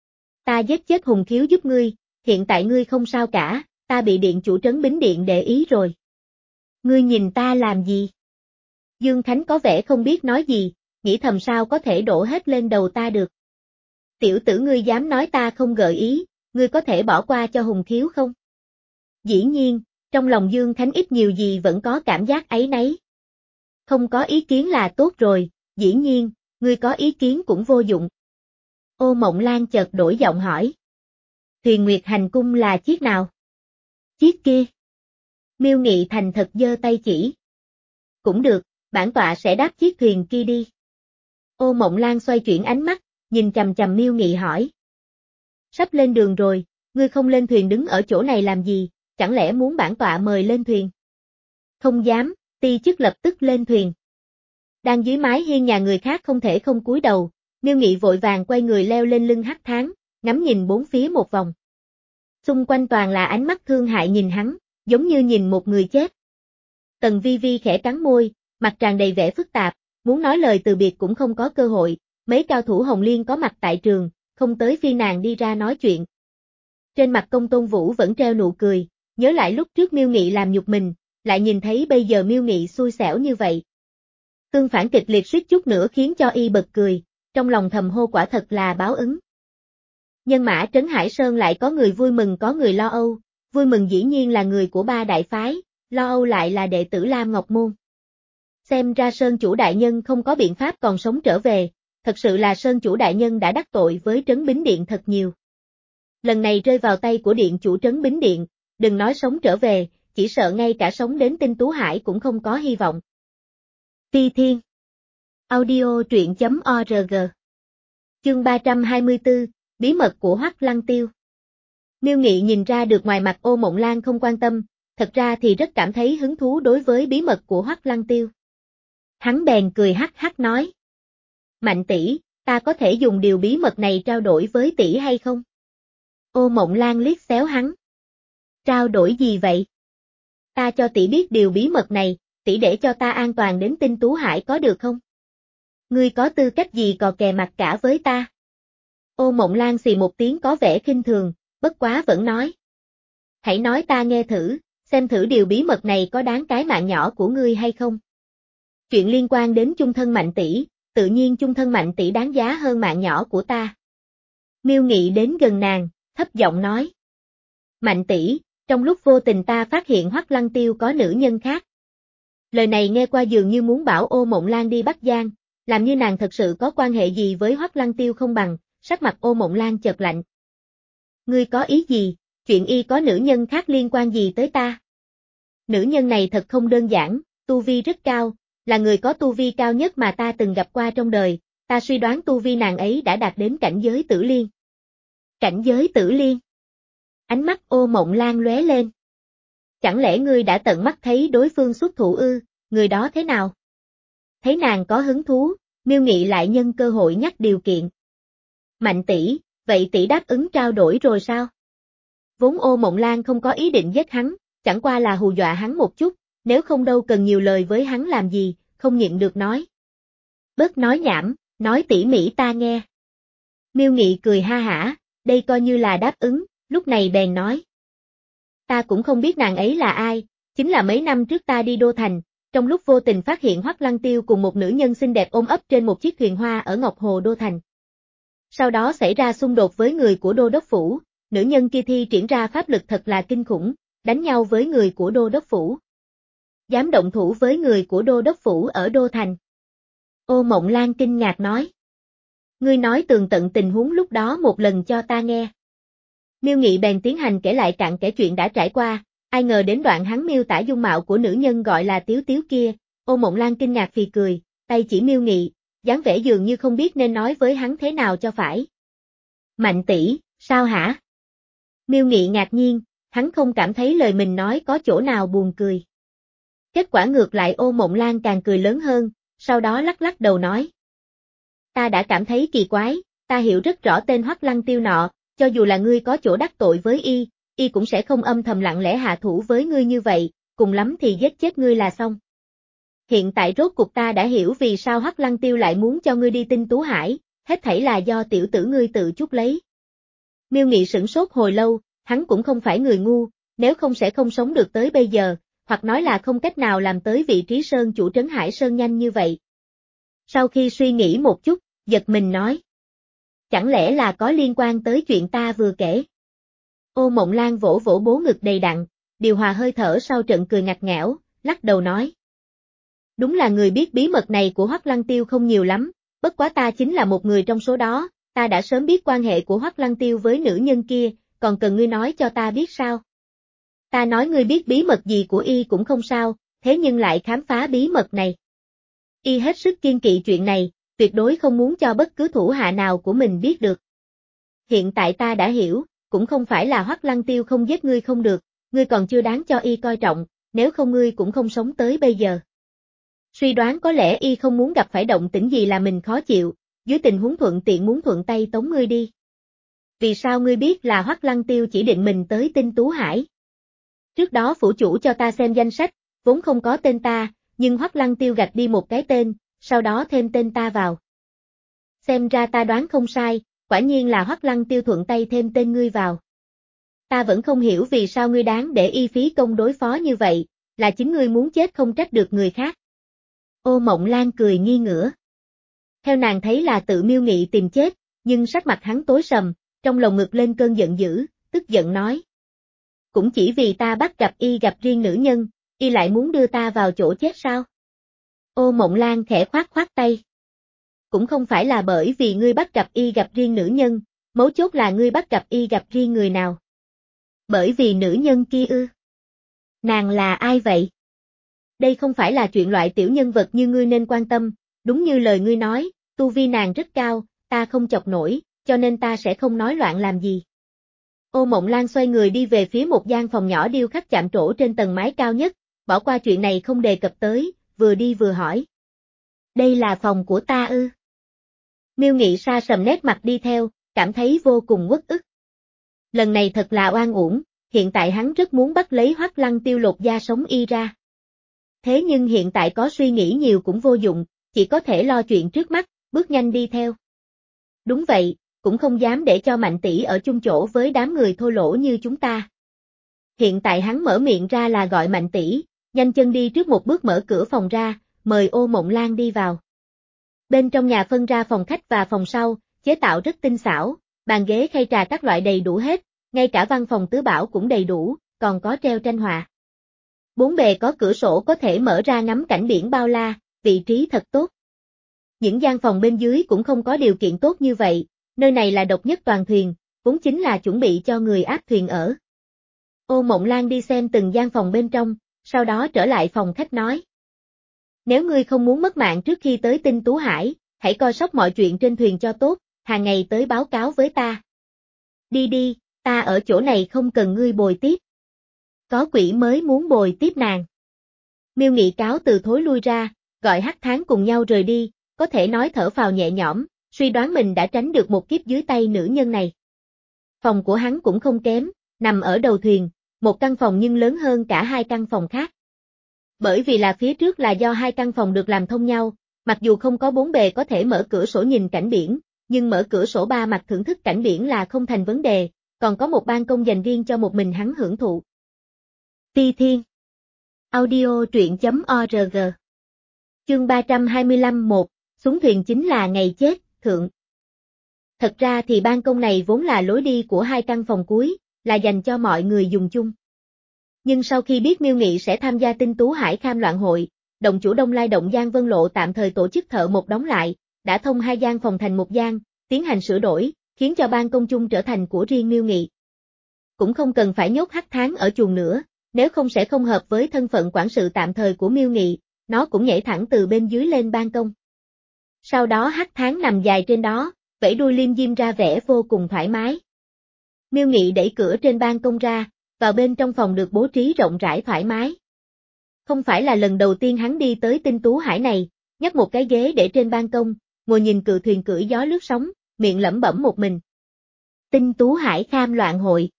Ta giết chết Hùng Khiếu giúp ngươi, hiện tại ngươi không sao cả, ta bị điện chủ trấn Bính Điện để ý rồi. Ngươi nhìn ta làm gì? Dương Khánh có vẻ không biết nói gì, nghĩ thầm sao có thể đổ hết lên đầu ta được. Tiểu tử ngươi dám nói ta không gợi ý, ngươi có thể bỏ qua cho Hùng Khiếu không? Dĩ nhiên, trong lòng Dương Khánh ít nhiều gì vẫn có cảm giác áy náy. Không có ý kiến là tốt rồi, dĩ nhiên, ngươi có ý kiến cũng vô dụng. Ô Mộng Lan chợt đổi giọng hỏi. Thuyền Nguyệt Hành Cung là chiếc nào? Chiếc kia. Miêu Nghị thành thật giơ tay chỉ. Cũng được, bản tọa sẽ đáp chiếc thuyền kia đi. Ô Mộng Lan xoay chuyển ánh mắt, nhìn chằm chằm Miêu Nghị hỏi. Sắp lên đường rồi, ngươi không lên thuyền đứng ở chỗ này làm gì, chẳng lẽ muốn bản tọa mời lên thuyền? Không dám, Ti Chức lập tức lên thuyền. Đang dưới mái hiên nhà người khác không thể không cúi đầu, Miêu Nghị vội vàng quay người leo lên lưng hắc thán, ngắm nhìn bốn phía một vòng. Xung quanh toàn là ánh mắt thương hại nhìn hắn, giống như nhìn một người chết. Tần Vi Vi khẽ cắn môi, mặt tràn đầy vẻ phức tạp, muốn nói lời từ biệt cũng không có cơ hội, mấy cao thủ Hồng Liên có mặt tại trường, không tới phiên nàng đi ra nói chuyện. Trên mặt Công Tôn Vũ vẫn treo nụ cười, nhớ lại lúc trước Miêu Nghị làm nhục mình, lại nhìn thấy bây giờ Miêu Nghị xui xẻo như vậy. Tương phản kịch liệt suýt chút nữa khiến cho y bật cười, trong lòng thầm hô quả thật là báo ứng. Nhân mã Trấn Hải Sơn lại có người vui mừng có người lo âu, vui mừng dĩ nhiên là người của ba đại phái, lo âu lại là đệ tử Lam Ngọc Môn. Xem ra Sơn chủ đại nhân không có biện pháp còn sống trở về, thật sự là Sơn chủ đại nhân đã đắc tội với Trấn Bính Điện thật nhiều. Lần này rơi vào tay của điện chủ Trấn Bính Điện, đừng nói sống trở về, chỉ sợ ngay cả sống đến Tinh Tú Hải cũng không có hy vọng. Phi Thiên Audio truyện chấm org Chương ba trăm hai mươi tư, Bí mật của Hoắc Lăng Tiêu. Miêu Nghị nhìn ra được ngoài mặt Ô Mộng Lan không quan tâm, thật ra thì rất cảm thấy hứng thú đối với bí mật của Hoắc Lăng Tiêu. Hắn bèn cười hắc hắc nói. Mạnh tỷ, ta có thể dùng điều bí mật này trao đổi với tỷ hay không? Ô Mộng Lan liếc xéo hắn. Trao đổi gì vậy? Ta cho tỷ biết điều bí mật này, tỷ để cho ta an toàn đến Tinh Tú Hải có được không? Ngươi có tư cách gì cò kè mặt cả với ta? Ô Mộng Lan xì một tiếng có vẻ khinh thường, bất quá vẫn nói. Hãy nói ta nghe thử, xem thử điều bí mật này có đáng cái mạng nhỏ của ngươi hay không? Chuyện liên quan đến chung thân Mạnh tỷ, tự nhiên chung thân Mạnh tỷ đáng giá hơn mạng nhỏ của ta. Miêu Nghị đến gần nàng, thấp giọng nói. Mạnh tỷ, trong lúc vô tình ta phát hiện Hoắc Lăng Tiêu có nữ nhân khác. Lời này nghe qua dường như muốn bảo Ô Mộng Lan đi Bắc Giang, làm như nàng thật sự có quan hệ gì với Hoắc Lăng Tiêu không bằng, sắc mặt Ô Mộng Lan chợt lạnh. Ngươi có ý gì, chuyện y có nữ nhân khác liên quan gì tới ta? Nữ nhân này thật không đơn giản, tu vi rất cao, là người có tu vi cao nhất mà ta từng gặp qua trong đời, ta suy đoán tu vi nàng ấy đã đạt đến cảnh giới tử liên. Cảnh giới tử liên? Ánh mắt Ô Mộng Lan lóe lên. Chẳng lẽ ngươi đã tận mắt thấy đối phương xuất thủ ư, người đó thế nào? Thấy nàng có hứng thú, Miêu Nghị lại nhân cơ hội nhắc điều kiện. Mạnh tỷ, vậy tỷ đáp ứng trao đổi rồi sao? Vốn Ô Mộng Lan không có ý định giết hắn, chẳng qua là hù dọa hắn một chút, nếu không đâu cần nhiều lời với hắn làm gì, không nhịn được nói. Bớt nói nhảm, nói tỉ mỉ ta nghe. Miêu Nghị cười ha hả, đây coi như là đáp ứng, lúc này bèn nói. Ta cũng không biết nàng ấy là ai, chính là mấy năm trước ta đi Đô Thành, trong lúc vô tình phát hiện Hoắc Lăng Tiêu cùng một nữ nhân xinh đẹp ôm ấp trên một chiếc thuyền hoa ở Ngọc Hồ Đô Thành. Sau đó xảy ra xung đột với người của Đô Đốc Phủ, nữ nhân kia thi triển ra pháp lực thật là kinh khủng, đánh nhau với người của Đô Đốc Phủ. Dám động thủ với người của Đô Đốc Phủ ở Đô Thành. Ô Mộng Lan kinh ngạc nói. Ngươi nói tường tận tình huống lúc đó một lần cho ta nghe. Miêu Nghị bèn tiến hành kể lại cặn kẽ chuyện đã trải qua, ai ngờ đến đoạn hắn miêu tả dung mạo của nữ nhân gọi là Tiếu Tiếu kia, Ô Mộng Lan kinh ngạc phì cười, tay chỉ Miêu Nghị, dáng vẻ dường như không biết nên nói với hắn thế nào cho phải. Mạnh tỷ, sao hả? Miêu Nghị ngạc nhiên, hắn không cảm thấy lời mình nói có chỗ nào buồn cười. Kết quả ngược lại Ô Mộng Lan càng cười lớn hơn, sau đó lắc lắc đầu nói. Ta đã cảm thấy kỳ quái, ta hiểu rất rõ tên Hoắc Lăng Tiêu nọ, cho dù là ngươi có chỗ đắc tội với y, y cũng sẽ không âm thầm lặng lẽ hạ thủ với ngươi như vậy, cùng lắm thì giết chết ngươi là xong. Hiện tại rốt cuộc ta đã hiểu vì sao Hoắc Lăng Tiêu lại muốn cho ngươi đi Tinh Tú Hải, hết thảy là do tiểu tử ngươi tự chuốc lấy. Miêu Nghị sửng sốt hồi lâu, hắn cũng không phải người ngu, nếu không sẽ không sống được tới bây giờ, hoặc nói là không cách nào làm tới vị trí sơn chủ Trấn Hải Sơn nhanh như vậy. Sau khi suy nghĩ một chút, giật mình nói. Chẳng lẽ là có liên quan tới chuyện ta vừa kể? Ô Mộng Lan vỗ vỗ bố ngực đầy đặn, điều hòa hơi thở sau trận cười ngặt nghẽo, lắc đầu nói. Đúng là người biết bí mật này của Hoắc Lăng Tiêu không nhiều lắm, bất quá ta chính là một người trong số đó, ta đã sớm biết quan hệ của Hoắc Lăng Tiêu với nữ nhân kia, còn cần ngươi nói cho ta biết sao? Ta nói ngươi biết bí mật gì của y cũng không sao, thế nhưng lại khám phá bí mật này. Y hết sức kiêng kỵ chuyện này, tuyệt đối không muốn cho bất cứ thủ hạ nào của mình biết được. Hiện tại ta đã hiểu, cũng không phải là Hoắc Lăng Tiêu không giết ngươi không được, ngươi còn chưa đáng cho y coi trọng, nếu không ngươi cũng không sống tới bây giờ. Suy đoán có lẽ y không muốn gặp phải động tĩnh gì là mình khó chịu, dưới tình huống thuận tiện muốn thuận tay tống ngươi đi. Vì sao ngươi biết là Hoắc Lăng Tiêu chỉ định mình tới Tinh Tú Hải? Trước đó phủ chủ cho ta xem danh sách, vốn không có tên ta, nhưng Hoắc Lăng Tiêu gạch đi một cái tên, sau đó thêm tên ta vào. Xem ra ta đoán không sai, quả nhiên là Hoắc Lăng Tiêu thuận tay thêm tên ngươi vào. Ta vẫn không hiểu vì sao ngươi đáng để y phí công đối phó như vậy, là chính ngươi muốn chết không trách được người khác. Ô Mộng Lan cười nghi ngửa. Theo nàng thấy là tự Miêu Nghị tìm chết, nhưng sắc mặt hắn tối sầm, trong lòng ngực lên cơn giận dữ, tức giận nói. Cũng chỉ vì ta bắt gặp y gặp riêng nữ nhân, y lại muốn đưa ta vào chỗ chết sao? Ô Mộng Lan khẽ khoát khoát tay. Cũng không phải là bởi vì ngươi bắt gặp y gặp riêng nữ nhân, mấu chốt là ngươi bắt gặp y gặp riêng người nào. Bởi vì nữ nhân kia ư. Nàng là ai vậy? Đây không phải là chuyện loại tiểu nhân vật như ngươi nên quan tâm, đúng như lời ngươi nói, tu vi nàng rất cao, ta không chọc nổi, cho nên ta sẽ không nói loạn làm gì. Ô Mộng Lan xoay người đi về phía một gian phòng nhỏ điêu khắc chạm trổ trên tầng mái cao nhất, bỏ qua chuyện này không đề cập tới, vừa đi vừa hỏi. Đây là phòng của ta ư? Miêu Nghị sa sầm nét mặt đi theo, cảm thấy vô cùng uất ức. Lần này thật là oan uổng, hiện tại hắn rất muốn bắt lấy Hoắc Lăng Tiêu lột da sống y ra. Thế nhưng hiện tại có suy nghĩ nhiều cũng vô dụng, chỉ có thể lo chuyện trước mắt, bước nhanh đi theo. Đúng vậy, cũng không dám để cho Mạnh tỷ ở chung chỗ với đám người thô lỗ như chúng ta. Hiện tại hắn mở miệng ra là gọi Mạnh tỷ, nhanh chân đi trước một bước mở cửa phòng ra, mời Ô Mộng Lan đi vào. Bên trong nhà phân ra phòng khách và phòng sau, chế tạo rất tinh xảo, bàn ghế khay trà các loại đầy đủ hết, ngay cả văn phòng tứ bảo cũng đầy đủ, còn có treo tranh họa. Bốn bề có cửa sổ có thể mở ra ngắm cảnh biển bao la, vị trí thật tốt. Những gian phòng bên dưới cũng không có điều kiện tốt như vậy, nơi này là độc nhất toàn thuyền, vốn chính là chuẩn bị cho người áp thuyền ở. Ô Mộng Lan đi xem từng gian phòng bên trong, sau đó trở lại phòng khách nói. Nếu ngươi không muốn mất mạng trước khi tới Tinh Tú Hải, hãy coi sóc mọi chuyện trên thuyền cho tốt, hàng ngày tới báo cáo với ta. Đi đi, ta ở chỗ này không cần ngươi bồi tiếp. Có quỷ mới muốn bồi tiếp nàng. Miêu Nghị cáo từ thối lui ra, gọi Hắc Tháng cùng nhau rời đi, có thể nói thở phào nhẹ nhõm, suy đoán mình đã tránh được một kiếp dưới tay nữ nhân này. Phòng của hắn cũng không kém, nằm ở đầu thuyền, một căn phòng nhưng lớn hơn cả hai căn phòng khác. Bởi vì là phía trước là do hai căn phòng được làm thông nhau, mặc dù không có bốn bề có thể mở cửa sổ nhìn cảnh biển, nhưng mở cửa sổ ba mặt thưởng thức cảnh biển là không thành vấn đề, còn có một ban công dành riêng cho một mình hắn hưởng thụ. Ti Thiên Audio truyện.org Chương ba trăm hai mươi lăm một, xuống thuyền chính là ngày chết, thượng. Thật ra thì ban công này vốn là lối đi của hai căn phòng cuối, là dành cho mọi người dùng chung. Nhưng sau khi biết Miêu Nghị sẽ tham gia Tinh Tú Hải Kham Loạn Hội, động chủ Đông Lai Động Giang Vân Lộ tạm thời tổ chức thợ một đóng lại, đã thông hai gian phòng thành một gian, tiến hành sửa đổi, khiến cho ban công chung trở thành của riêng Miêu Nghị. Cũng không cần phải nhốt Hắc Tháng ở chuồng nữa, nếu không sẽ không hợp với thân phận quản sự tạm thời của Miêu Nghị, nó cũng nhảy thẳng từ bên dưới lên ban công. Sau đó Hắc Tháng nằm dài trên đó, vẫy đuôi liêm diêm ra vẻ vô cùng thoải mái. Miêu Nghị đẩy cửa trên ban công ra, vào bên trong phòng được bố trí rộng rãi thoải mái. Không phải là lần đầu tiên hắn đi tới Tinh Tú Hải này, nhấc một cái ghế để trên ban công, ngồi nhìn cự thuyền cưỡi gió lướt sóng, miệng lẩm bẩm một mình. Tinh Tú Hải Kham Loạn Hội.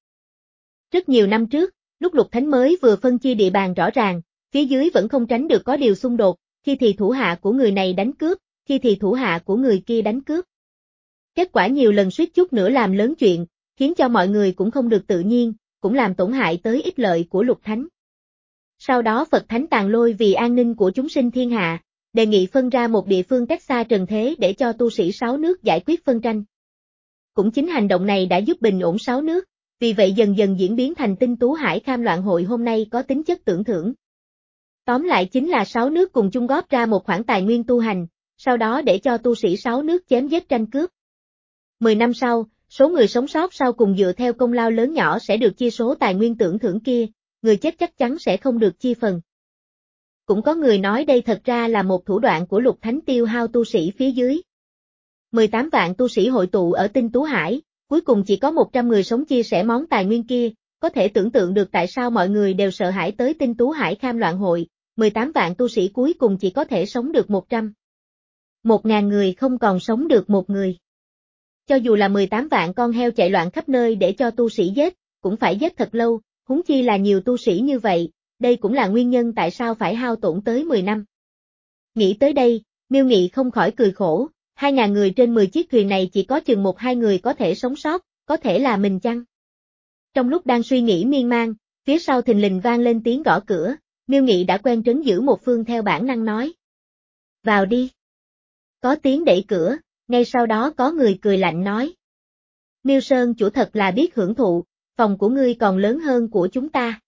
Rất nhiều năm trước, lúc Lục Thánh mới vừa phân chia địa bàn rõ ràng, phía dưới vẫn không tránh được có điều xung đột, khi thì thủ hạ của người này đánh cướp, khi thì thủ hạ của người kia đánh cướp. Kết quả nhiều lần suýt chút nữa làm lớn chuyện, khiến cho mọi người cũng không được tự nhiên, cũng làm tổn hại tới ích lợi của Lục Thánh. Sau đó Phật Thánh Tàng Lôi vì an ninh của chúng sinh thiên hạ, đề nghị phân ra một địa phương cách xa trần thế để cho tu sĩ sáu nước giải quyết phân tranh. Cũng chính hành động này đã giúp bình ổn sáu nước, vì vậy dần dần diễn biến thành Tinh Tú Hải Kham Loạn Hội hôm nay có tính chất tưởng thưởng. Tóm lại chính là sáu nước cùng chung góp ra một khoản tài nguyên tu hành, sau đó để cho tu sĩ sáu nước chém giết tranh cướp. Mười năm sau, số người sống sót sau cùng dựa theo công lao lớn nhỏ sẽ được chia số tài nguyên tưởng thưởng kia, người chết chắc chắn sẽ không được chia phần. Cũng có người nói đây thật ra là một thủ đoạn của Lục Thánh tiêu hao tu sĩ phía dưới. mười tám vạn tu sĩ hội tụ ở Tinh Tú Hải, cuối cùng chỉ có một trăm người sống chia sẻ món tài nguyên kia, có thể tưởng tượng được tại sao mọi người đều sợ hãi tới Tinh Tú Hải Kham Loạn Hội, mười tám vạn tu sĩ cuối cùng chỉ có thể sống được một trăm. Một ngàn người không còn sống được một người. Cho dù là mười tám vạn con heo chạy loạn khắp nơi để cho tu sĩ giết, cũng phải giết thật lâu, huống chi là nhiều tu sĩ như vậy, đây cũng là nguyên nhân tại sao phải hao tổn tới mười năm. Nghĩ tới đây, Miêu Nghị không khỏi cười khổ, hai ngàn người trên mười chiếc thuyền này chỉ có chừng một hai người có thể sống sót, có thể là mình chăng? Trong lúc đang suy nghĩ miên man, phía sau thình lình vang lên tiếng gõ cửa, Miêu Nghị đã quen trấn giữ một phương theo bản năng nói. Vào đi. Có tiếng đẩy cửa, ngay sau đó có người cười lạnh nói. Miêu Sơn chủ thật là biết hưởng thụ, phòng của ngươi còn lớn hơn của chúng ta.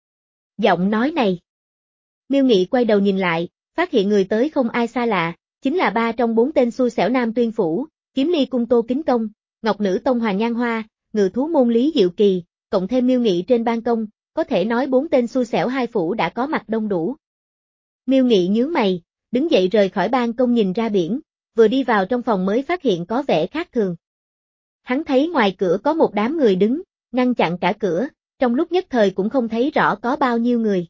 Giọng nói này. Miêu Nghị quay đầu nhìn lại, phát hiện người tới không ai xa lạ, chính là ba trong bốn tên xui xẻo Nam Tuyên Phủ, Kiếm Ly Cung Tô Kính Công, Ngọc Nữ Tông Hoàng Nhan Hoa, Ngự Thú Môn Lý Diệu Kỳ, cộng thêm Miêu Nghị trên ban công, có thể nói bốn tên xui xẻo hai phủ đã có mặt đông đủ. Miêu Nghị nhướng mày, đứng dậy rời khỏi ban công nhìn ra biển, vừa đi vào trong phòng mới phát hiện có vẻ khác thường. Hắn thấy ngoài cửa có một đám người đứng, ngăn chặn cả cửa, trong lúc nhất thời cũng không thấy rõ có bao nhiêu người.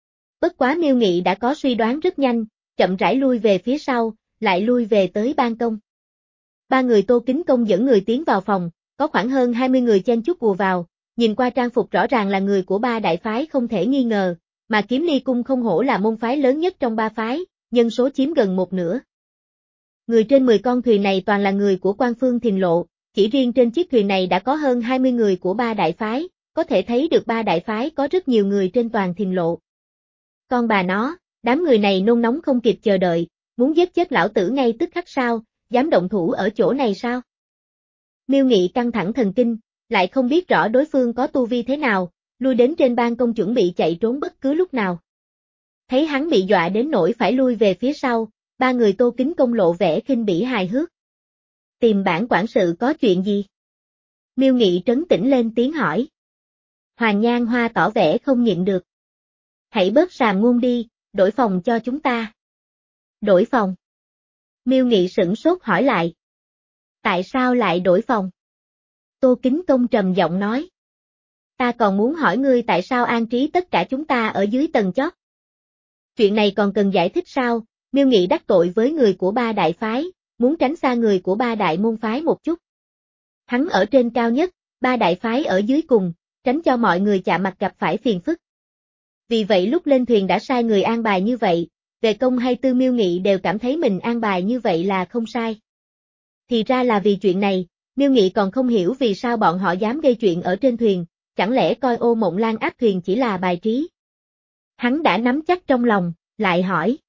Bất quá Miêu Nghị đã có suy đoán rất nhanh, chậm rãi lui về phía sau, lại lui về tới ban công. Ba người Tô Kính Công dẫn người tiến vào phòng, có khoảng hơn hai mươi người chen chúc ùa vào, nhìn qua trang phục rõ ràng là người của ba đại phái không thể nghi ngờ, mà Kiếm Ly Cung không hổ là môn phái lớn nhất trong ba phái, nhân số chiếm gần một nửa. Người trên mười con thuyền này toàn là người của Quan Phương Thiền Lộ, chỉ riêng trên chiếc thuyền này đã có hơn hai mươi người của ba đại phái, có thể thấy được ba đại phái có rất nhiều người trên toàn Thiền Lộ. Con bà nó, đám người này nôn nóng không kịp chờ đợi, muốn giết chết lão tử ngay tức khắc sao, dám động thủ ở chỗ này sao? Miêu Nghị căng thẳng thần kinh, lại không biết rõ đối phương có tu vi thế nào, lui đến trên ban công chuẩn bị chạy trốn bất cứ lúc nào. Thấy hắn bị dọa đến nỗi phải lui về phía sau, ba người Tô Kính Công lộ vẻ khinh bỉ hài hước. Tìm bản quản sự có chuyện gì? Miêu Nghị trấn tĩnh lên tiếng hỏi. Hoàng Nhan Hoa tỏ vẻ không nhịn được. Hãy bớt sàm ngôn đi, đổi phòng cho chúng ta. Đổi phòng? Miêu Nghị sửng sốt hỏi lại. Tại sao lại đổi phòng? Tô Kính Công trầm giọng nói. Ta còn muốn hỏi ngươi tại sao an trí tất cả chúng ta ở dưới tầng chót. Chuyện này còn cần giải thích sao? Miêu Nghị đắc tội với người của ba đại phái, muốn tránh xa người của ba đại môn phái một chút. Hắn ở trên cao nhất, ba đại phái ở dưới cùng, tránh cho mọi người chạm mặt gặp phải phiền phức. Vì vậy lúc lên thuyền đã sai người an bài như vậy, về công hay tư Miêu Nghị đều cảm thấy mình an bài như vậy là không sai. Thì ra là vì chuyện này, Miêu Nghị còn không hiểu vì sao bọn họ dám gây chuyện ở trên thuyền, chẳng lẽ coi Ô Mộng Lan áp thuyền chỉ là bài trí. Hắn đã nắm chắc trong lòng, lại hỏi.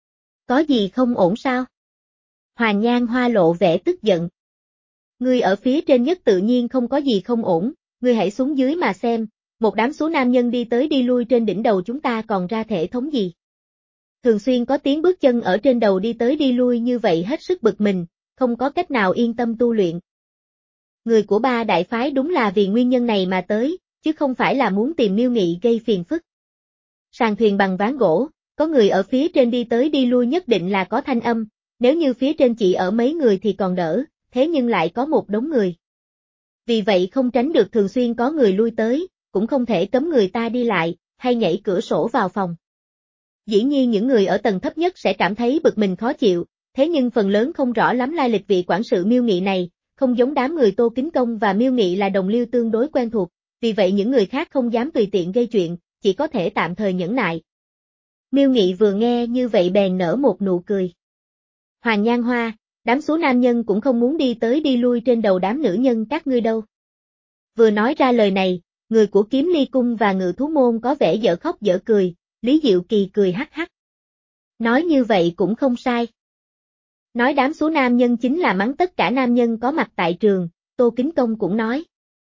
Có gì không ổn sao? Hoàng Nhan Hoa lộ vẻ tức giận. Ngươi ở phía trên nhất tự nhiên không có gì không ổn, ngươi hãy xuống dưới mà xem, một đám số nam nhân đi tới đi lui trên đỉnh đầu chúng ta còn ra thể thống gì. Thường xuyên có tiếng bước chân ở trên đầu đi tới đi lui như vậy hết sức bực mình, không có cách nào yên tâm tu luyện. Người của ba đại phái đúng là vì nguyên nhân này mà tới, chứ không phải là muốn tìm Miêu Nghị gây phiền phức. Sàn thuyền bằng ván gỗ, có người ở phía trên đi tới đi lui nhất định là có thanh âm, nếu như phía trên chỉ ở mấy người thì còn đỡ, thế nhưng lại có một đống người. Vì vậy không tránh được thường xuyên có người lui tới, cũng không thể cấm người ta đi lại, hay nhảy cửa sổ vào phòng. Dĩ nhiên những người ở tầng thấp nhất sẽ cảm thấy bực mình khó chịu, thế nhưng phần lớn không rõ lắm lai lịch vị quản sự Miêu Nghị này, không giống đám người Tô Kính Công và Miêu Nghị là đồng liêu tương đối quen thuộc, vì vậy những người khác không dám tùy tiện gây chuyện, chỉ có thể tạm thời nhẫn nại. Miêu Nghị vừa nghe như vậy bèn nở một nụ cười. Hoàng Nhan Hoa, đám số nam nhân cũng không muốn đi tới đi lui trên đầu đám nữ nhân các ngươi đâu. Vừa nói ra lời này, người của Kiếm Ly Cung và Ngự Thú Môn có vẻ dở khóc dở cười, Lý Diệu Kỳ cười hắc hắc. Nói như vậy cũng không sai. Nói đám số nam nhân chính là mắng tất cả nam nhân có mặt tại trường, Tô Kính Công cũng nói.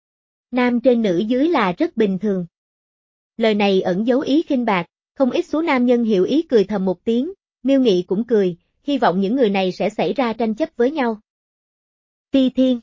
Nam trên nữ dưới là rất bình thường. Lời này ẩn dấu ý khinh bạc, không ít số nam nhân hiểu ý cười thầm một tiếng, Miêu Nghị cũng cười, hy vọng những người này sẽ xảy ra tranh chấp với nhau. Ti Thiên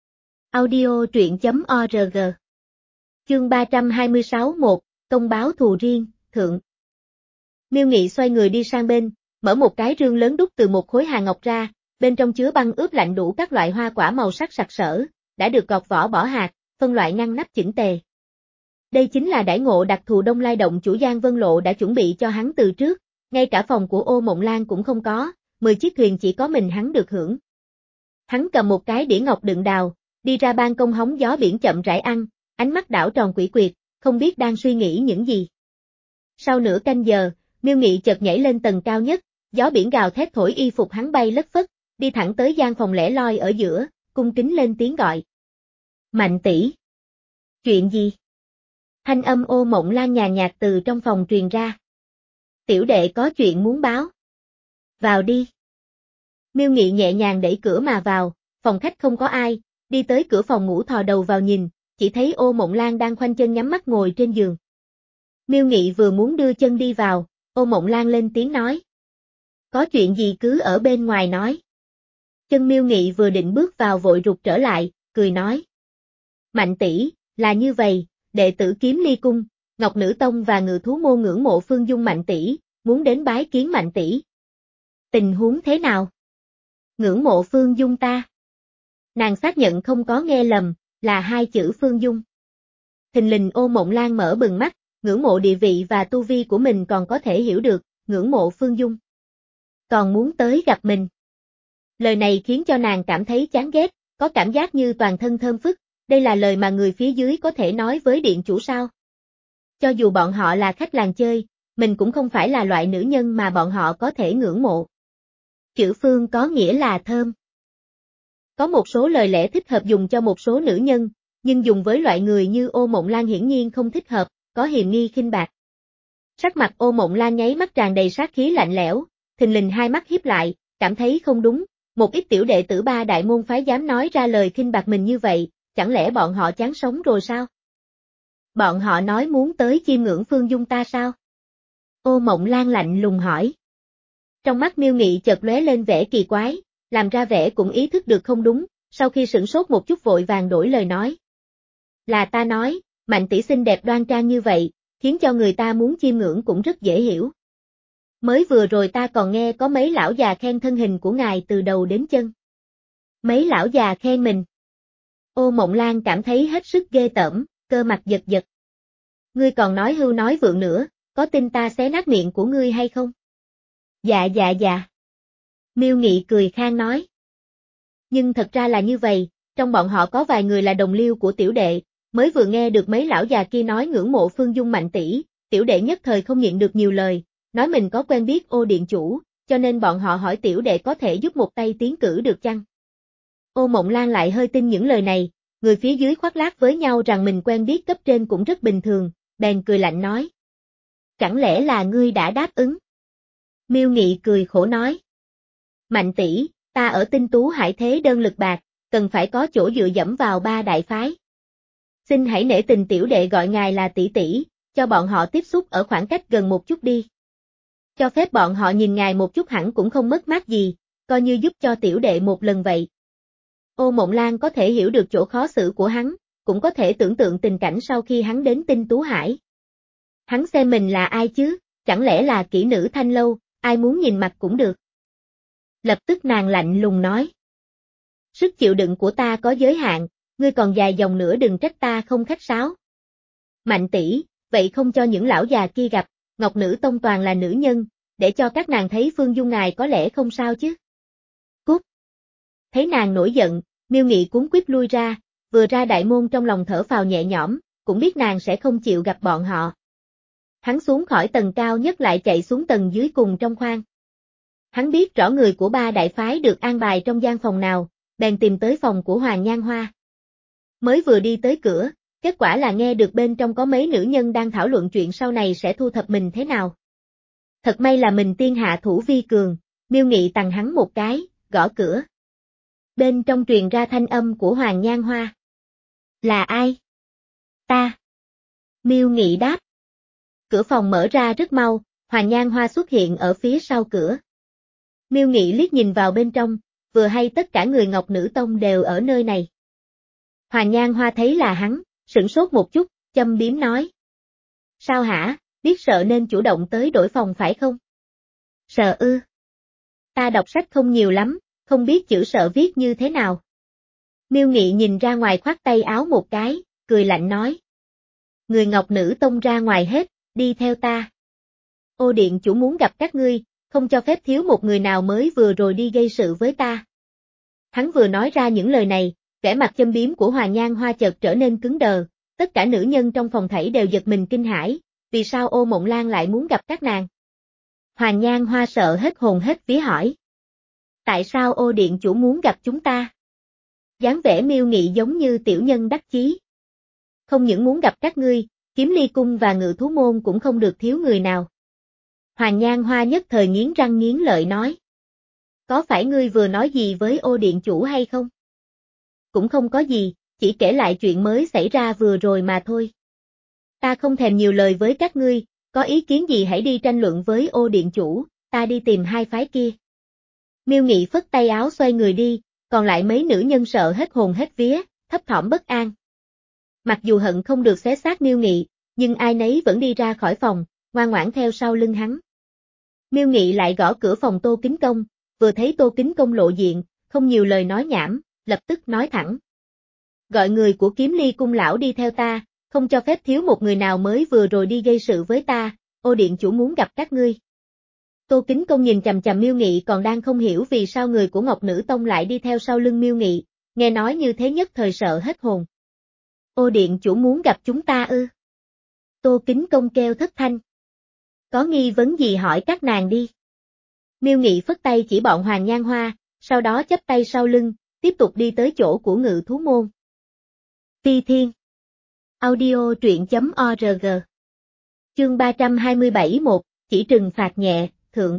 Audio truyện chấm org Chương ba trăm hai mươi sáu một, Công báo thù riêng, thượng. Miêu Nghị xoay người đi sang bên, mở một cái rương lớn đúc từ một khối hàng ngọc ra, bên trong chứa băng ướp lạnh đủ các loại hoa quả màu sắc sặc sỡ, đã được gọt vỏ bỏ hạt, phân loại ngăn nắp chỉnh tề. Đây chính là đãi ngộ đặc thù Đông Lai Động chủ Giang Vân Lộ đã chuẩn bị cho hắn từ trước, ngay cả phòng của Ô Mộng Lan cũng không có, mười chiếc thuyền chỉ có mình hắn được hưởng. Hắn cầm một cái đĩa ngọc đựng đào, đi ra ban công hóng gió biển chậm rãi ăn, ánh mắt đảo tròn quỷ quyệt, không biết đang suy nghĩ những gì. Sau nửa canh giờ, Miêu Nghị chợt nhảy lên tầng cao nhất, gió biển gào thét thổi y phục hắn bay lất phất, đi thẳng tới gian phòng lẻ loi ở giữa, cung kính lên tiếng gọi. Mạnh tỷ. Chuyện gì? Thanh âm Ô Mộng Lan nhàn nhạt từ trong phòng truyền ra. Tiểu đệ có chuyện muốn báo. Vào đi. Miêu Nghị nhẹ nhàng đẩy cửa mà vào, phòng khách không có ai, đi tới cửa phòng ngủ thò đầu vào nhìn, chỉ thấy Ô Mộng Lan đang khoanh chân nhắm mắt ngồi trên giường. Miêu Nghị vừa muốn đưa chân đi vào, Ô Mộng Lan lên tiếng nói. Có chuyện gì cứ ở bên ngoài nói. Chân Miêu Nghị vừa định bước vào vội rụt trở lại, cười nói. Mạnh tỷ, là như vậy, đệ tử Kiếm Ly Cung, Ngọc Nữ Tông và Ngự Thú Môn ngưỡng mộ Phương Dung Mạnh tỷ, muốn đến bái kiến Mạnh tỷ. Tình huống thế nào? Ngưỡng mộ Phương Dung ta. Nàng xác nhận không có nghe lầm, là hai chữ Phương Dung. Thình lình Ô Mộng Lan mở bừng mắt, ngưỡng mộ địa vị và tu vi của mình còn có thể hiểu được, ngưỡng mộ Phương Dung. Còn muốn tới gặp mình. Lời này khiến cho nàng cảm thấy chán ghét, có cảm giác như toàn thân thơm phức, đây là lời mà người phía dưới có thể nói với điện chủ sao? Cho dù bọn họ là khách làng chơi, mình cũng không phải là loại nữ nhân mà bọn họ có thể ngưỡng mộ. Chữ Phương có nghĩa là thơm. Có một số lời lẽ thích hợp dùng cho một số nữ nhân, nhưng dùng với loại người như Ô Mộng Lan hiển nhiên không thích hợp, có hiềm nghi khinh bạc. Sắc mặt Ô Mộng Lan nháy mắt tràn đầy sát khí lạnh lẽo, thình lình hai mắt híp lại, cảm thấy không đúng, một ít tiểu đệ tử ba đại môn phái dám nói ra lời khinh bạc mình như vậy, chẳng lẽ bọn họ chán sống rồi sao? Bọn họ nói muốn tới chiêm ngưỡng Phương Dung ta sao? Ô Mộng Lan lạnh lùng hỏi. Trong mắt Miêu Nghị chợt lóe lên vẻ kỳ quái, làm ra vẻ cũng ý thức được không đúng, sau khi sửng sốt một chút vội vàng đổi lời nói. Là ta nói, Mạnh tỷ xinh đẹp đoan trang như vậy, khiến cho người ta muốn chiêm ngưỡng cũng rất dễ hiểu. Mới vừa rồi ta còn nghe có mấy lão già khen thân hình của ngài từ đầu đến chân. Mấy lão già khen mình. Ô Mộng Lan cảm thấy hết sức ghê tởm, cơ mặt giật giật. Ngươi còn nói hưu nói vượng nữa, có tin ta xé nát miệng của ngươi hay không? Dạ dạ dạ. Miêu Nghị cười khan nói. Nhưng thật ra là như vậy, trong bọn họ có vài người là đồng liêu của tiểu đệ, mới vừa nghe được mấy lão già kia nói ngưỡng mộ Phương Dung Mạnh tỷ, tiểu đệ nhất thời không nhịn được nhiều lời, nói mình có quen biết Ô điện chủ, cho nên bọn họ hỏi tiểu đệ có thể giúp một tay tiến cử được chăng? Ô Mộng Lan lại hơi tin những lời này, người phía dưới khoác lác với nhau rằng mình quen biết cấp trên cũng rất bình thường, bèn cười lạnh nói. Chẳng lẽ là ngươi đã đáp ứng? Miêu Nghị cười khổ nói. Mạnh tỷ, ta ở Tinh Tú Hải thế đơn lực bạc, cần phải có chỗ dựa dẫm vào ba đại phái. Xin hãy nể tình tiểu đệ gọi ngài là tỷ tỷ, cho bọn họ tiếp xúc ở khoảng cách gần một chút đi. Cho phép bọn họ nhìn ngài một chút hẳn cũng không mất mát gì, coi như giúp cho tiểu đệ một lần vậy. Ô Mộng Lan có thể hiểu được chỗ khó xử của hắn, cũng có thể tưởng tượng tình cảnh sau khi hắn đến Tinh Tú Hải. Hắn xem mình là ai chứ, chẳng lẽ là kỹ nữ Thanh Lâu, ai muốn nhìn mặt cũng được. Lập tức nàng lạnh lùng nói. Sức chịu đựng của ta có giới hạn, ngươi còn dài dòng nữa đừng trách ta không khách sáo. Mạnh tỷ, vậy không cho những lão già kia gặp, Ngọc Nữ Tông toàn là nữ nhân, để cho các nàng thấy Phương Dung ngài có lẽ không sao chứ. Cút. Thấy nàng nổi giận, Miêu Nghị cuống quýt lui ra, vừa ra đại môn trong lòng thở phào nhẹ nhõm, cũng biết nàng sẽ không chịu gặp bọn họ. Hắn xuống khỏi tầng cao nhất lại chạy xuống tầng dưới cùng trong khoang. Hắn biết rõ người của ba đại phái được an bài trong gian phòng nào, bèn tìm tới phòng của Hoàng Nhan Hoa. Mới vừa đi tới cửa, kết quả là nghe được bên trong có mấy nữ nhân đang thảo luận chuyện sau này sẽ thu thập mình thế nào. Thật may là mình tiên hạ thủ vi cường, Miêu Nghị tằng hắn một cái, gõ cửa. Bên trong truyền ra thanh âm của Hoàng Nhan Hoa. Là ai? Ta. Miêu Nghị đáp. Cửa phòng mở ra rất mau, Hoàng Nhan Hoa xuất hiện ở phía sau cửa. Miêu Nghị liếc nhìn vào bên trong, vừa hay tất cả người Ngọc Nữ Tông đều ở nơi này. Hoàng Nhan Hoa thấy là hắn, sửng sốt một chút, châm biếm nói. Sao hả, biết sợ nên chủ động tới đổi phòng phải không? Sợ ư? Ta đọc sách không nhiều lắm, không biết chữ sợ viết như thế nào. Miêu Nghị nhìn ra ngoài khoác tay áo một cái, cười lạnh nói. Người Ngọc Nữ Tông ra ngoài hết, đi theo ta. Ô điện chủ muốn gặp các ngươi, không cho phép thiếu một người nào mới vừa rồi đi gây sự với ta. Hắn vừa nói ra những lời này, vẻ mặt châm biếm của Hoàng Nhan Hoa chợt trở nên cứng đờ, tất cả nữ nhân trong phòng thảy đều giật mình kinh hãi, vì sao Ô Mộng Lan lại muốn gặp các nàng? Hoàng Nhan Hoa sợ hết hồn hết vía hỏi. Tại sao Ô điện chủ muốn gặp chúng ta? Dáng vẻ Miêu Nghị giống như tiểu nhân đắc chí. Không những muốn gặp các ngươi, Kiếm Ly Cung và Ngự Thú Môn cũng không được thiếu người nào. Hoàng Nhan Hoa nhất thời nghiến răng nghiến lợi nói. Có phải ngươi vừa nói gì với Ô điện chủ hay không? Cũng không có gì, chỉ kể lại chuyện mới xảy ra vừa rồi mà thôi. Ta không thèm nhiều lời với các ngươi, có ý kiến gì hãy đi tranh luận với Ô điện chủ, ta đi tìm hai phái kia. Miêu Nghị phất tay áo xoay người đi, còn lại mấy nữ nhân sợ hết hồn hết vía, thấp thỏm bất an. Mặc dù hận không được xé xác Miêu Nghị, nhưng ai nấy vẫn đi ra khỏi phòng, ngoan ngoãn theo sau lưng hắn. Miêu Nghị lại gõ cửa phòng Tô Kính Công, vừa thấy Tô Kính Công lộ diện, không nhiều lời nói nhảm, lập tức nói thẳng. Gọi người của Kiếm Ly Cung lão đi theo ta, không cho phép thiếu một người nào mới vừa rồi đi gây sự với ta, Ô điện chủ muốn gặp các ngươi. Tô Kính Công nhìn chằm chằm Miêu Nghị còn đang không hiểu vì sao người của Ngọc Nữ Tông lại đi theo sau lưng Miêu Nghị, nghe nói như thế nhất thời sợ hết hồn. Ô điện chủ muốn gặp chúng ta ư? Tô Kính Công kêu thất thanh. Có nghi vấn gì hỏi các nàng đi. Miêu Nghị phất tay chỉ bọn Hoàng Nhan Hoa, sau đó chắp tay sau lưng, tiếp tục đi tới chỗ của Ngự Thú Môn. Phi Thiên Audio truyện chấm org Chương ba trăm hai mươi bảy một, chỉ trừng phạt nhẹ, thượng.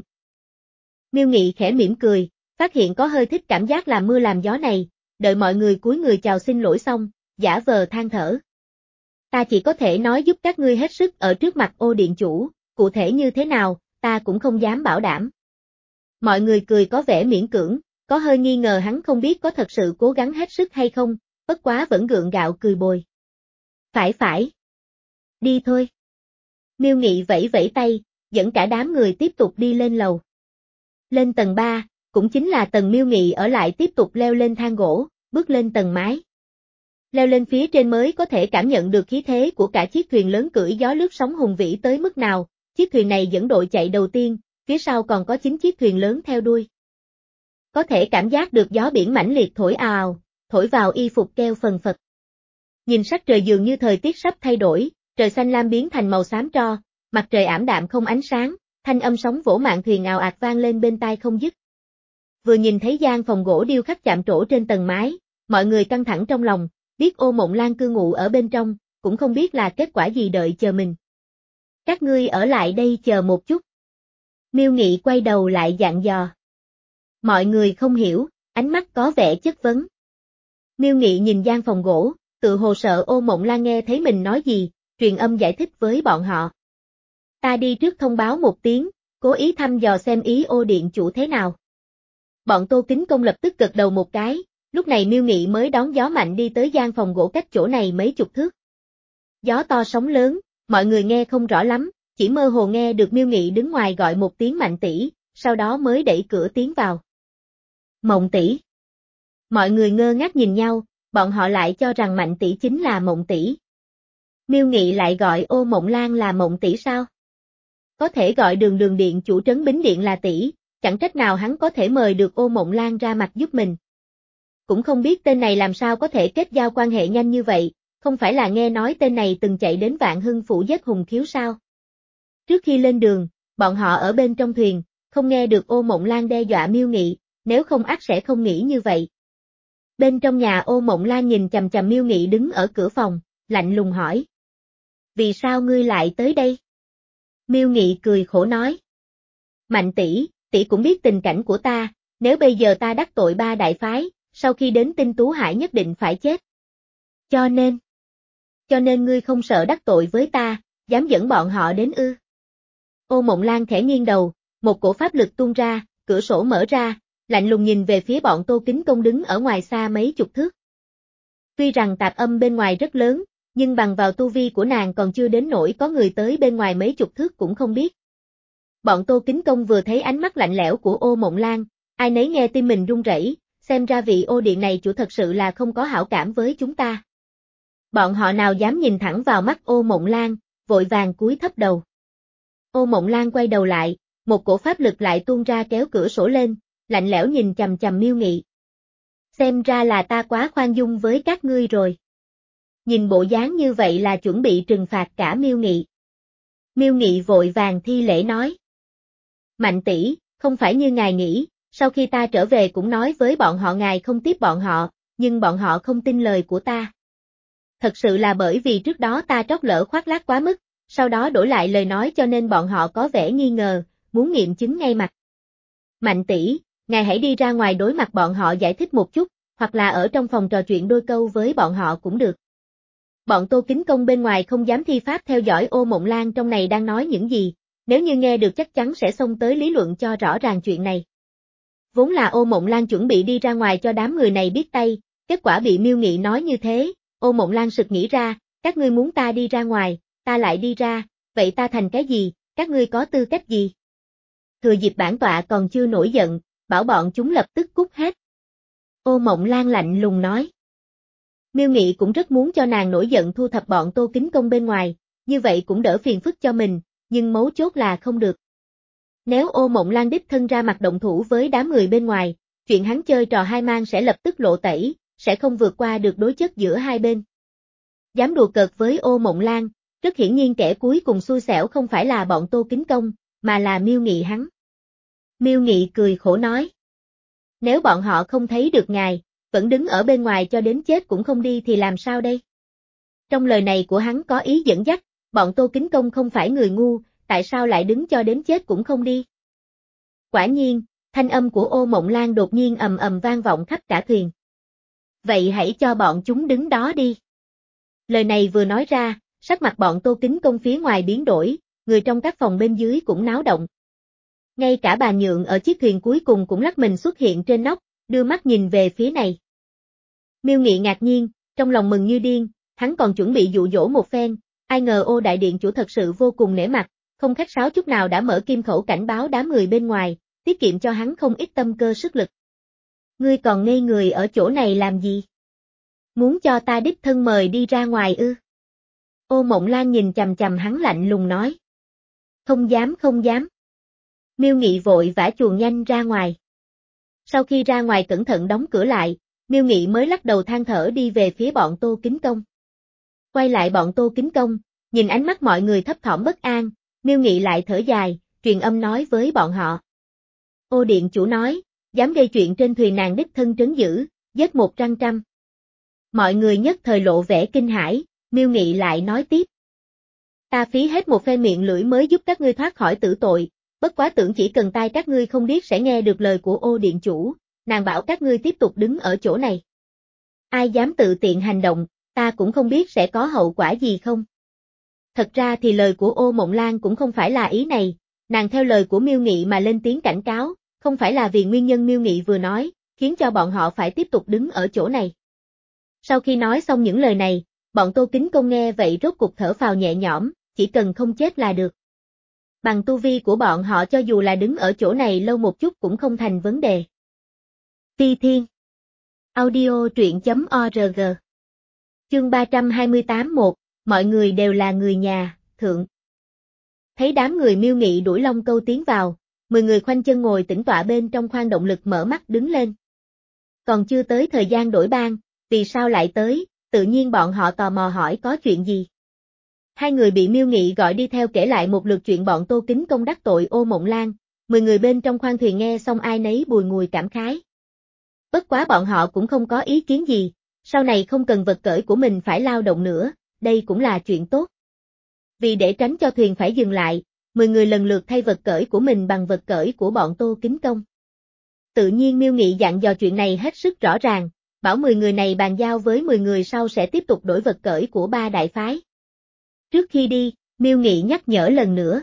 Miêu Nghị khẽ mỉm cười, phát hiện có hơi thích cảm giác làm mưa làm gió này, đợi mọi người cúi người chào xin lỗi xong, giả vờ than thở. Ta chỉ có thể nói giúp các ngươi hết sức ở trước mặt Ô điện chủ, cụ thể như thế nào, ta cũng không dám bảo đảm. Mọi người cười có vẻ miễn cưỡng, có hơi nghi ngờ hắn không biết có thật sự cố gắng hết sức hay không, bất quá vẫn gượng gạo cười bồi. Phải phải. Đi thôi. Miêu Nghị vẫy vẫy tay, dẫn cả đám người tiếp tục đi lên lầu. Lên tầng ba, cũng chính là tầng Miêu Nghị ở lại tiếp tục leo lên thang gỗ, bước lên tầng mái. Leo lên phía trên mới có thể cảm nhận được khí thế của cả chiếc thuyền lớn cưỡi gió lướt sóng hùng vĩ tới mức nào, chiếc thuyền này dẫn đội chạy đầu tiên, phía sau còn có chín chiếc thuyền lớn theo đuôi. Có thể cảm giác được gió biển mãnh liệt thổi ào, thổi vào y phục keo phần phật. Nhìn sắc trời dường như thời tiết sắp thay đổi, trời xanh lam biến thành màu xám tro, mặt trời ảm đạm không ánh sáng, thanh âm sóng vỗ mạn thuyền ào ạt vang lên bên tai không dứt. Vừa nhìn thấy gian phòng gỗ điêu khắc chạm trổ trên tầng mái, mọi người căng thẳng trong lòng, biết Ô Mộng Lan cư ngụ ở bên trong, cũng không biết là kết quả gì đợi chờ mình. Các ngươi ở lại đây chờ một chút. Miêu Nghị quay đầu lại dặn dò. Mọi người không hiểu, ánh mắt có vẻ chất vấn. Miêu Nghị nhìn gian phòng gỗ, tự hồ sợ Ô Mộng Lan nghe thấy mình nói gì, truyền âm giải thích với bọn họ. Ta đi trước thông báo một tiếng, cố ý thăm dò xem ý Ô điện chủ thế nào. Bọn Tô Kính Công lập tức gật đầu một cái, lúc này Miêu Nghị mới đón gió mạnh đi tới gian phòng gỗ cách chỗ này mấy chục thước. Gió to sóng lớn, mọi người nghe không rõ lắm, chỉ mơ hồ nghe được Miêu Nghị đứng ngoài gọi một tiếng Mạnh tỷ, sau đó mới đẩy cửa tiến vào. Mộng tỷ. Mọi người ngơ ngác nhìn nhau, bọn họ lại cho rằng Mạnh tỷ chính là Mộng tỷ. Miêu Nghị lại gọi Ô Mộng Lan là Mộng tỷ sao? Có thể gọi Đường Đường điện chủ trấn Bính Điện là tỷ, chẳng trách nào hắn có thể mời được Ô Mộng Lan ra mặt giúp mình. Cũng không biết tên này làm sao có thể kết giao quan hệ nhanh như vậy, không phải là nghe nói tên này từng chạy đến Vạn Hưng phủ giết Hùng Khiếu sao? Trước khi lên đường, bọn họ ở bên trong thuyền, không nghe được Ô Mộng Lan đe dọa Miêu Nghị, nếu không ắt sẽ không nghĩ như vậy. Bên trong nhà Ô Mộng Lan nhìn chằm chằm Miêu Nghị đứng ở cửa phòng, lạnh lùng hỏi. Vì sao ngươi lại tới đây? Miêu Nghị cười khổ nói. Mạnh tỷ, tỷ cũng biết tình cảnh của ta, nếu bây giờ ta đắc tội ba đại phái, sau khi đến Tinh Tú Hải nhất định phải chết. Cho nên, cho nên ngươi không sợ đắc tội với ta, dám dẫn bọn họ đến ư. Ô Mộng Lan khẽ nghiêng đầu, một cổ pháp lực tuôn ra, cửa sổ mở ra, lạnh lùng nhìn về phía bọn Tô Kính Công đứng ở ngoài xa mấy chục thước. Tuy rằng tạp âm bên ngoài rất lớn, nhưng bằng vào tu vi của nàng còn chưa đến nỗi có người tới bên ngoài mấy chục thước cũng không biết. Bọn Tô Kính Công vừa thấy ánh mắt lạnh lẽo của Ô Mộng Lan, ai nấy nghe tim mình run rẩy, xem ra vị ô điện này chủ thật sự là không có hảo cảm với chúng ta. Bọn họ nào dám nhìn thẳng vào mắt Ô Mộng Lan, vội vàng cúi thấp đầu. Ô Mộng Lan quay đầu lại, một cổ pháp lực lại tuôn ra kéo cửa sổ lên, lạnh lẽo nhìn chằm chằm Miêu Nghị. Xem ra là ta quá khoan dung với các ngươi rồi. Nhìn bộ dáng như vậy là chuẩn bị trừng phạt cả Miêu Nghị. Miêu Nghị vội vàng thi lễ nói. Mạnh tỷ, không phải như ngài nghĩ, sau khi ta trở về cũng nói với bọn họ ngài không tiếp bọn họ, nhưng bọn họ không tin lời của ta. Thật sự là bởi vì trước đó ta trót lỡ khoác lác quá mức, sau đó đổi lại lời nói cho nên bọn họ có vẻ nghi ngờ, muốn nghiệm chứng ngay mặt. Mạnh tỷ, ngài hãy đi ra ngoài đối mặt bọn họ giải thích một chút, hoặc là ở trong phòng trò chuyện đôi câu với bọn họ cũng được. Bọn Tô Kính Công bên ngoài không dám thi pháp theo dõi Ô Mộng Lan trong này đang nói những gì, nếu như nghe được chắc chắn sẽ xông tới lý luận cho rõ ràng chuyện này. Vốn là Ô Mộng Lan chuẩn bị đi ra ngoài cho đám người này biết tay, kết quả bị Miêu Nghị nói như thế, Ô Mộng Lan sực nghĩ ra, các ngươi muốn ta đi ra ngoài, ta lại đi ra, vậy ta thành cái gì, các ngươi có tư cách gì? Thừa dịp bản tọa còn chưa nổi giận, bảo bọn chúng lập tức cút hết. Ô Mộng Lan lạnh lùng nói. Miêu Nghị cũng rất muốn cho nàng nổi giận thu thập bọn Tô Kính Công bên ngoài, như vậy cũng đỡ phiền phức cho mình, nhưng mấu chốt là không được. Nếu Ô Mộng Lan đích thân ra mặt động thủ với đám người bên ngoài, chuyện hắn chơi trò hai mang sẽ lập tức lộ tẩy, sẽ không vượt qua được đối chất giữa hai bên. Dám đùa cợt với Ô Mộng Lan, rất hiển nhiên kẻ cuối cùng xui xẻo không phải là bọn Tô Kính Công, mà là Miêu Nghị hắn. Miêu Nghị cười khổ nói. Nếu bọn họ không thấy được ngài, vẫn đứng ở bên ngoài cho đến chết cũng không đi thì làm sao đây? Trong lời này của hắn có ý dẫn dắt, bọn Tô Kính Công không phải người ngu, tại sao lại đứng cho đến chết cũng không đi? Quả nhiên, thanh âm của Ô Mộng Lan đột nhiên ầm ầm vang vọng khắp cả thuyền. Vậy hãy cho bọn chúng đứng đó đi. Lời này vừa nói ra, sắc mặt bọn Tô Kính Công phía ngoài biến đổi, người trong các phòng bên dưới cũng náo động. Ngay cả bà Nhượng ở chiếc thuyền cuối cùng cũng lắc mình xuất hiện trên nóc, đưa mắt nhìn về phía này. Miêu Nghị ngạc nhiên, trong lòng mừng như điên, hắn còn chuẩn bị dụ dỗ một phen, ai ngờ Ô đại điện chủ thật sự vô cùng nể mặt, không khách sáo chút nào đã mở kim khẩu cảnh báo đám người bên ngoài, tiết kiệm cho hắn không ít tâm cơ sức lực. Ngươi còn ngây người ở chỗ này làm gì? Muốn cho ta đích thân mời đi ra ngoài ư? Ô Mộng Lan nhìn chằm chằm hắn lạnh lùng nói. Không dám không dám. Miêu Nghị vội vã chuồn nhanh ra ngoài. Sau khi ra ngoài cẩn thận đóng cửa lại, Miêu Nghị mới lắc đầu than thở đi về phía bọn Tô Kính Công. Quay lại bọn Tô Kính Công, nhìn ánh mắt mọi người thấp thỏm bất an, Miêu Nghị lại thở dài, truyền âm nói với bọn họ. Ô điện chủ nói, dám gây chuyện trên thuyền nàng đích thân trấn giữ, giết một trăm trăm. Mọi người nhất thời lộ vẻ kinh hãi, Miêu Nghị lại nói tiếp. Ta phí hết một phen miệng lưỡi mới giúp các ngươi thoát khỏi tử tội, bất quá tưởng chỉ cần tai các ngươi không biết sẽ nghe được lời của Ô điện chủ, nàng bảo các ngươi tiếp tục đứng ở chỗ này. Ai dám tự tiện hành động, ta cũng không biết sẽ có hậu quả gì không. Thật ra thì lời của Ô Mộng Lan cũng không phải là ý này, nàng theo lời của Miêu Nghị mà lên tiếng cảnh cáo, không phải là vì nguyên nhân Miêu Nghị vừa nói, khiến cho bọn họ phải tiếp tục đứng ở chỗ này. Sau khi nói xong những lời này, bọn Tô Kính Công nghe vậy rốt cục thở phào nhẹ nhõm, chỉ cần không chết là được. Bằng tu vi của bọn họ cho dù là đứng ở chỗ này lâu một chút cũng không thành vấn đề. Phi Thiên Audio truyện chấm org Chương ba trăm hai mươi tám một, mọi người đều là người nhà, thượng. Thấy đám người Miêu Nghị đuổi long câu tiến vào, mười người khoanh chân ngồi tĩnh tọa bên trong khoang động lực mở mắt đứng lên. Còn chưa tới thời gian đổi ban, vì sao lại tới, tự nhiên bọn họ tò mò hỏi có chuyện gì. Hai người bị Miêu Nghị gọi đi theo kể lại một lượt chuyện bọn Tô Kính Công đắc tội Ô Mộng Lan, mười người bên trong khoang thuyền nghe xong ai nấy bùi ngùi cảm khái. Bất quá bọn họ cũng không có ý kiến gì, sau này không cần vật cởi của mình phải lao động nữa, đây cũng là chuyện tốt. Vì để tránh cho thuyền phải dừng lại, mười người lần lượt thay vật cởi của mình bằng vật cởi của bọn Tô Kính Công. Tự nhiên Miêu Nghị dặn dò chuyện này hết sức rõ ràng, bảo mười người này bàn giao với mười người sau sẽ tiếp tục đổi vật cởi của ba đại phái. Trước khi đi, Miêu Nghị nhắc nhở lần nữa.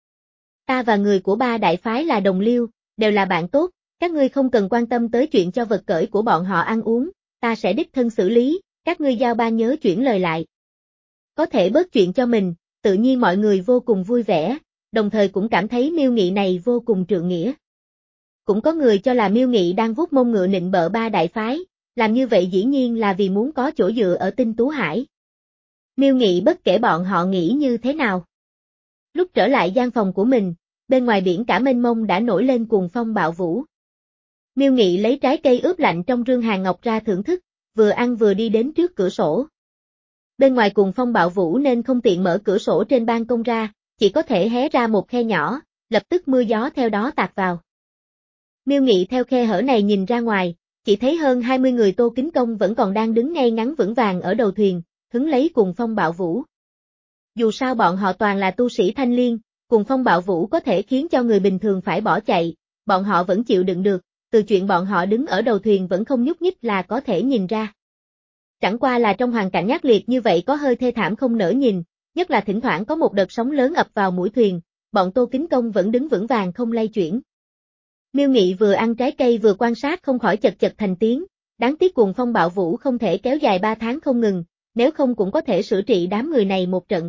Ta và người của ba đại phái là đồng liêu, đều là bạn tốt, các ngươi không cần quan tâm tới chuyện cho vật cởi của bọn họ ăn uống, ta sẽ đích thân xử lý, các ngươi giao ban nhớ chuyển lời lại. Có thể bớt chuyện cho mình, tự nhiên mọi người vô cùng vui vẻ, đồng thời cũng cảm thấy Miêu Nghị này vô cùng trượng nghĩa. Cũng có người cho là Miêu Nghị đang vuốt mông ngựa nịnh bợ ba đại phái, làm như vậy dĩ nhiên là vì muốn có chỗ dựa ở Tinh Tú Hải. Miêu Nghị bất kể bọn họ nghĩ như thế nào. Lúc trở lại gian phòng của mình, bên ngoài biển cả mênh mông đã nổi lên cuồng phong bạo vũ. Miêu Nghị lấy trái cây ướp lạnh trong rương hàng ngọc ra thưởng thức, vừa ăn vừa đi đến trước cửa sổ. Bên ngoài cuồng phong bạo vũ nên không tiện mở cửa sổ trên ban công ra, chỉ có thể hé ra một khe nhỏ, lập tức mưa gió theo đó tạt vào. Miêu Nghị theo khe hở này nhìn ra ngoài, chỉ thấy hơn hai mươi người Tô Kính Công vẫn còn đang đứng ngay ngắn vững vàng ở đầu thuyền, hứng lấy cuồng phong bạo vũ. Dù sao bọn họ toàn là tu sĩ thanh liên, cuồng phong bạo vũ có thể khiến cho người bình thường phải bỏ chạy, bọn họ vẫn chịu đựng được, từ chuyện bọn họ đứng ở đầu thuyền vẫn không nhúc nhích là có thể nhìn ra. Chẳng qua là trong hoàn cảnh ác liệt như vậy có hơi thê thảm không nỡ nhìn, nhất là thỉnh thoảng có một đợt sóng lớn ập vào mũi thuyền, bọn Tô Kính Công vẫn đứng vững vàng không lay chuyển. Miêu Nghị vừa ăn trái cây vừa quan sát không khỏi chật chật thành tiếng, đáng tiếc cuồng phong bạo vũ không thể kéo dài ba tháng không ngừng, nếu không cũng có thể sửa trị đám người này một trận.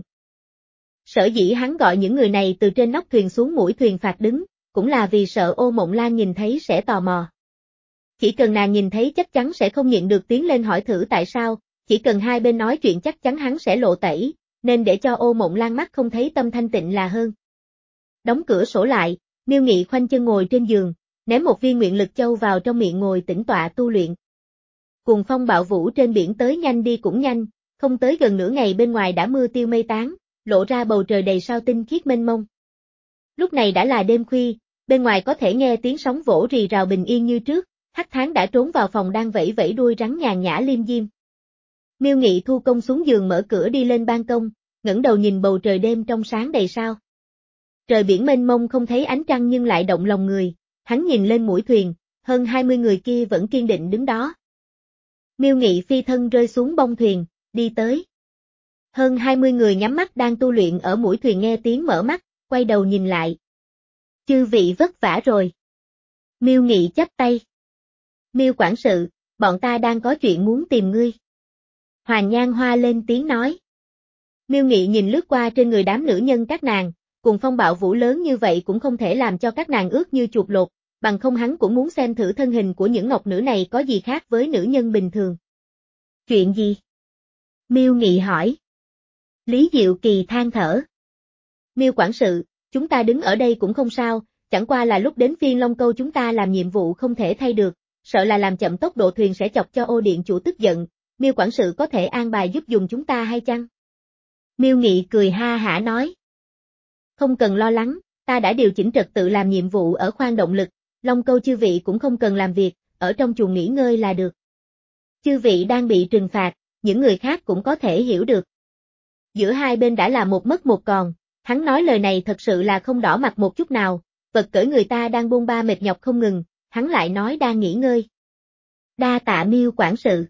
Sở dĩ hắn gọi những người này từ trên nóc thuyền xuống mũi thuyền phạt đứng, cũng là vì sợ Ô Mộng Lan nhìn thấy sẽ tò mò. Chỉ cần nàng nhìn thấy chắc chắn sẽ không nhịn được tiến lên hỏi thử tại sao, chỉ cần hai bên nói chuyện chắc chắn hắn sẽ lộ tẩy, nên để cho Ô Mộng Lan mắt không thấy tâm thanh tịnh là hơn. Đóng cửa sổ lại, Miêu Nghị khoanh chân ngồi trên giường, ném một viên nguyện lực châu vào trong miệng ngồi tĩnh tọa tu luyện. Cuồng phong bạo vũ trên biển tới nhanh đi cũng nhanh, không tới gần nửa ngày bên ngoài đã mưa tiêu mây tán, lộ ra bầu trời đầy sao tinh khiết mênh mông. Lúc này đã là đêm khuya, bên ngoài có thể nghe tiếng sóng vỗ rì rào bình yên như trước, Hắc Thán đã trốn vào phòng đang vẫy vẫy đuôi rắn nhàn nhã liêm diêm. Miêu Nghị thu công xuống giường mở cửa đi lên ban công, ngẩng đầu nhìn bầu trời đêm trong sáng đầy sao. Trời biển mênh mông không thấy ánh trăng nhưng lại động lòng người, hắn nhìn lên mũi thuyền, hơn hai mươi người kia vẫn kiên định đứng đó. Miêu Nghị phi thân rơi xuống bông thuyền, đi tới. Hơn hai mươi người nhắm mắt đang tu luyện ở mũi thuyền nghe tiếng mở mắt, quay đầu nhìn lại. Chư vị vất vả rồi. Miêu Nghị chắp tay. Miêu quản sự, bọn ta đang có chuyện muốn tìm ngươi. Hoàng Nhan Hoa lên tiếng nói. Miêu Nghị nhìn lướt qua trên người đám nữ nhân các nàng, cùng phong bạo vũ lớn như vậy cũng không thể làm cho các nàng ướt như chuột lột, bằng không hắn cũng muốn xem thử thân hình của những ngọc nữ này có gì khác với nữ nhân bình thường. Chuyện gì? Miêu Nghị hỏi. Lý Diệu Kỳ than thở. Miêu quản sự, chúng ta đứng ở đây cũng không sao, chẳng qua là lúc đến phiên Long Câu chúng ta làm nhiệm vụ không thể thay được, sợ là làm chậm tốc độ thuyền sẽ chọc cho Ô Điện chủ tức giận, Miêu quản sự có thể an bài giúp dùng chúng ta hay chăng? Miêu Nghị cười ha hả nói. Không cần lo lắng, ta đã điều chỉnh trật tự làm nhiệm vụ ở khoang động lực, Long Câu chư vị cũng không cần làm việc, ở trong chuồng nghỉ ngơi là được. Chư vị đang bị trừng phạt, những người khác cũng có thể hiểu được. Giữa hai bên đã là một mất một còn, hắn nói lời này thật sự là không đỏ mặt một chút nào, vật cởi người ta đang bôn ba mệt nhọc không ngừng, hắn lại nói đang nghỉ ngơi. Đa tạ Miêu quản sự.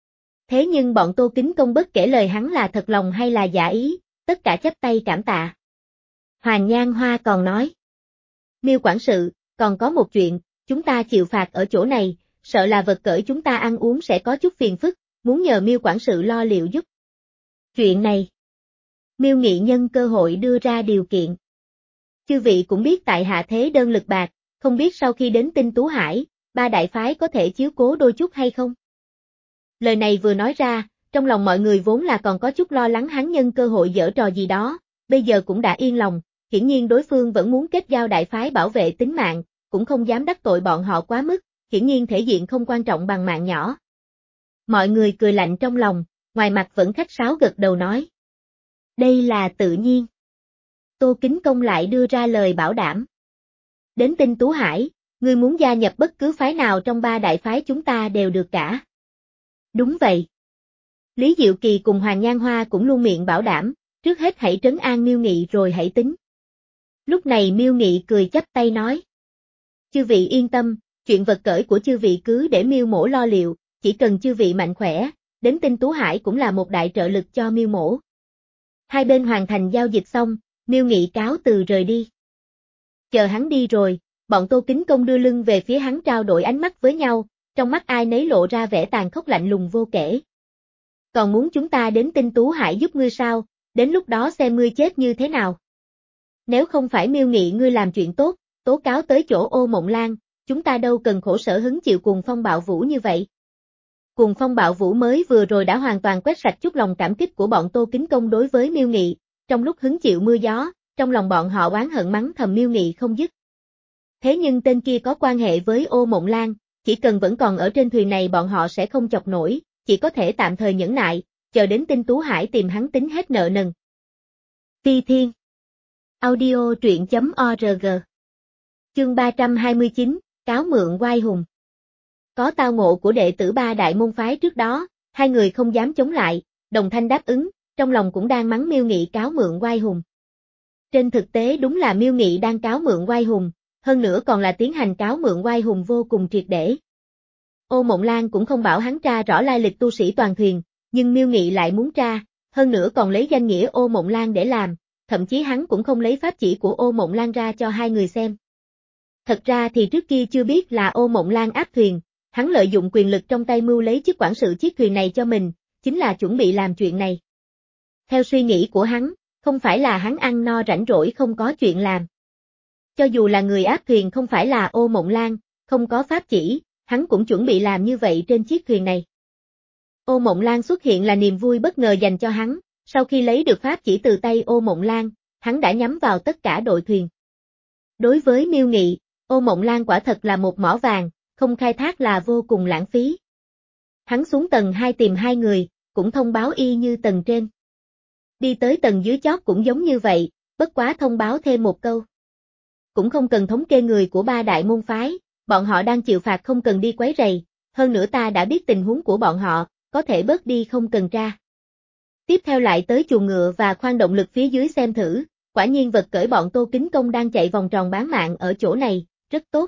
Thế nhưng bọn Tô Kính Công bất kể lời hắn là thật lòng hay là giả ý, tất cả chắp tay cảm tạ. Hoàng Nhan Hoa còn nói. Miêu quản sự, còn có một chuyện, chúng ta chịu phạt ở chỗ này, sợ là vật cởi chúng ta ăn uống sẽ có chút phiền phức, muốn nhờ Miêu quản sự lo liệu giúp. Chuyện này. Miêu Nghị nhân cơ hội đưa ra điều kiện. Chư vị cũng biết tại hạ thế đơn lực bạc, không biết sau khi đến Tinh Tú Hải, ba đại phái có thể chiếu cố đôi chút hay không? Lời này vừa nói ra, trong lòng mọi người vốn là còn có chút lo lắng hắn nhân cơ hội giở trò gì đó, bây giờ cũng đã yên lòng, hiển nhiên đối phương vẫn muốn kết giao đại phái bảo vệ tính mạng, cũng không dám đắc tội bọn họ quá mức, hiển nhiên thể diện không quan trọng bằng mạng nhỏ. Mọi người cười lạnh trong lòng, ngoài mặt vẫn khách sáo gật đầu nói. Đây là tự nhiên. Tô Kính Công lại đưa ra lời bảo đảm. Đến Tinh Tú Hải, ngươi muốn gia nhập bất cứ phái nào trong ba đại phái chúng ta đều được cả. Đúng vậy. Lý Diệu Kỳ cùng Hoàng Nhan Hoa cũng luôn miệng bảo đảm, trước hết hãy trấn an Miêu Nghị rồi hãy tính. Lúc này Miêu Nghị cười chắp tay nói. Chư vị yên tâm, chuyện vật cởi của chư vị cứ để Miêu Mỗ lo liệu, chỉ cần chư vị mạnh khỏe, đến Tinh Tú Hải cũng là một đại trợ lực cho Miêu Mỗ. Hai bên hoàn thành giao dịch xong, Miêu Nghị cáo từ rời đi. Chờ hắn đi rồi, bọn Tô Kính Công đưa lưng về phía hắn trao đổi ánh mắt với nhau, trong mắt ai nấy lộ ra vẻ tàn khốc lạnh lùng vô kể. Còn muốn chúng ta đến Tinh Tú Hải giúp ngươi sao, đến lúc đó xem ngươi chết như thế nào. Nếu không phải Miêu Nghị ngươi làm chuyện tốt, tố cáo tới chỗ Ô Mộng Lan, chúng ta đâu cần khổ sở hứng chịu cuồng phong bạo vũ như vậy. Cuồng phong bạo vũ mới vừa rồi đã hoàn toàn quét sạch chút lòng cảm kích của bọn Tô Kính Công đối với Miêu Nghị, trong lúc hứng chịu mưa gió, trong lòng bọn họ oán hận mắng thầm Miêu Nghị không dứt. Thế nhưng tên kia có quan hệ với Ô Mộng Lan, chỉ cần vẫn còn ở trên thuyền này bọn họ sẽ không chọc nổi, chỉ có thể tạm thời nhẫn nại, chờ đến Tinh Tú Hải tìm hắn tính hết nợ nần. Phi Thiên. Audio truyện chấm org. Chương ba trăm hai mươi chín, cáo mượn oai hùng. Có tao ngộ của đệ tử ba đại môn phái trước đó, hai người không dám chống lại, đồng thanh đáp ứng, trong lòng cũng đang mắng Miêu Nghị cáo mượn oai hùng. Trên thực tế đúng là Miêu Nghị đang cáo mượn oai hùng, hơn nữa còn là tiến hành cáo mượn oai hùng vô cùng triệt để. Ô Mộng Lan cũng không bảo hắn tra rõ lai lịch tu sĩ toàn thuyền, nhưng Miêu Nghị lại muốn tra, hơn nữa còn lấy danh nghĩa Ô Mộng Lan để làm, thậm chí hắn cũng không lấy pháp chỉ của Ô Mộng Lan ra cho hai người xem. Thật ra thì trước kia chưa biết là Ô Mộng Lan áp thuyền, hắn lợi dụng quyền lực trong tay mưu lấy chức quản sự chiếc thuyền này cho mình, chính là chuẩn bị làm chuyện này. Theo suy nghĩ của hắn, không phải là hắn ăn no rảnh rỗi không có chuyện làm. Cho dù là người áp thuyền không phải là Ô Mộng Lan, không có pháp chỉ, hắn cũng chuẩn bị làm như vậy trên chiếc thuyền này. Ô Mộng Lan xuất hiện là niềm vui bất ngờ dành cho hắn, sau khi lấy được pháp chỉ từ tay Ô Mộng Lan, hắn đã nhắm vào tất cả đội thuyền. Đối với Miêu Nghị, Ô Mộng Lan quả thật là một mỏ vàng, không khai thác là vô cùng lãng phí. Hắn xuống tầng hai tìm hai người, cũng thông báo y như tầng trên. Đi tới tầng dưới chót cũng giống như vậy, bất quá thông báo thêm một câu. Cũng không cần thống kê người của ba đại môn phái, bọn họ đang chịu phạt không cần đi quấy rầy, hơn nữa ta đã biết tình huống của bọn họ, có thể bớt đi không cần tra. Tiếp theo lại tới chuồng ngựa và khoang động lực phía dưới xem thử, quả nhiên vật cởi bọn Tô Kính Công đang chạy vòng tròn bán mạng ở chỗ này, rất tốt.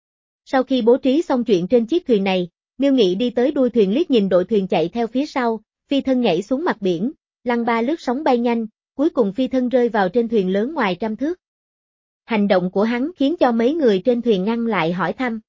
Sau khi bố trí xong chuyện trên chiếc thuyền này, Miêu Nghị đi tới đuôi thuyền liếc nhìn đội thuyền chạy theo phía sau, phi thân nhảy xuống mặt biển, lăn ba lướt sóng bay nhanh, cuối cùng phi thân rơi vào trên thuyền lớn ngoài trăm thước. Hành động của hắn khiến cho mấy người trên thuyền ngăn lại hỏi thăm.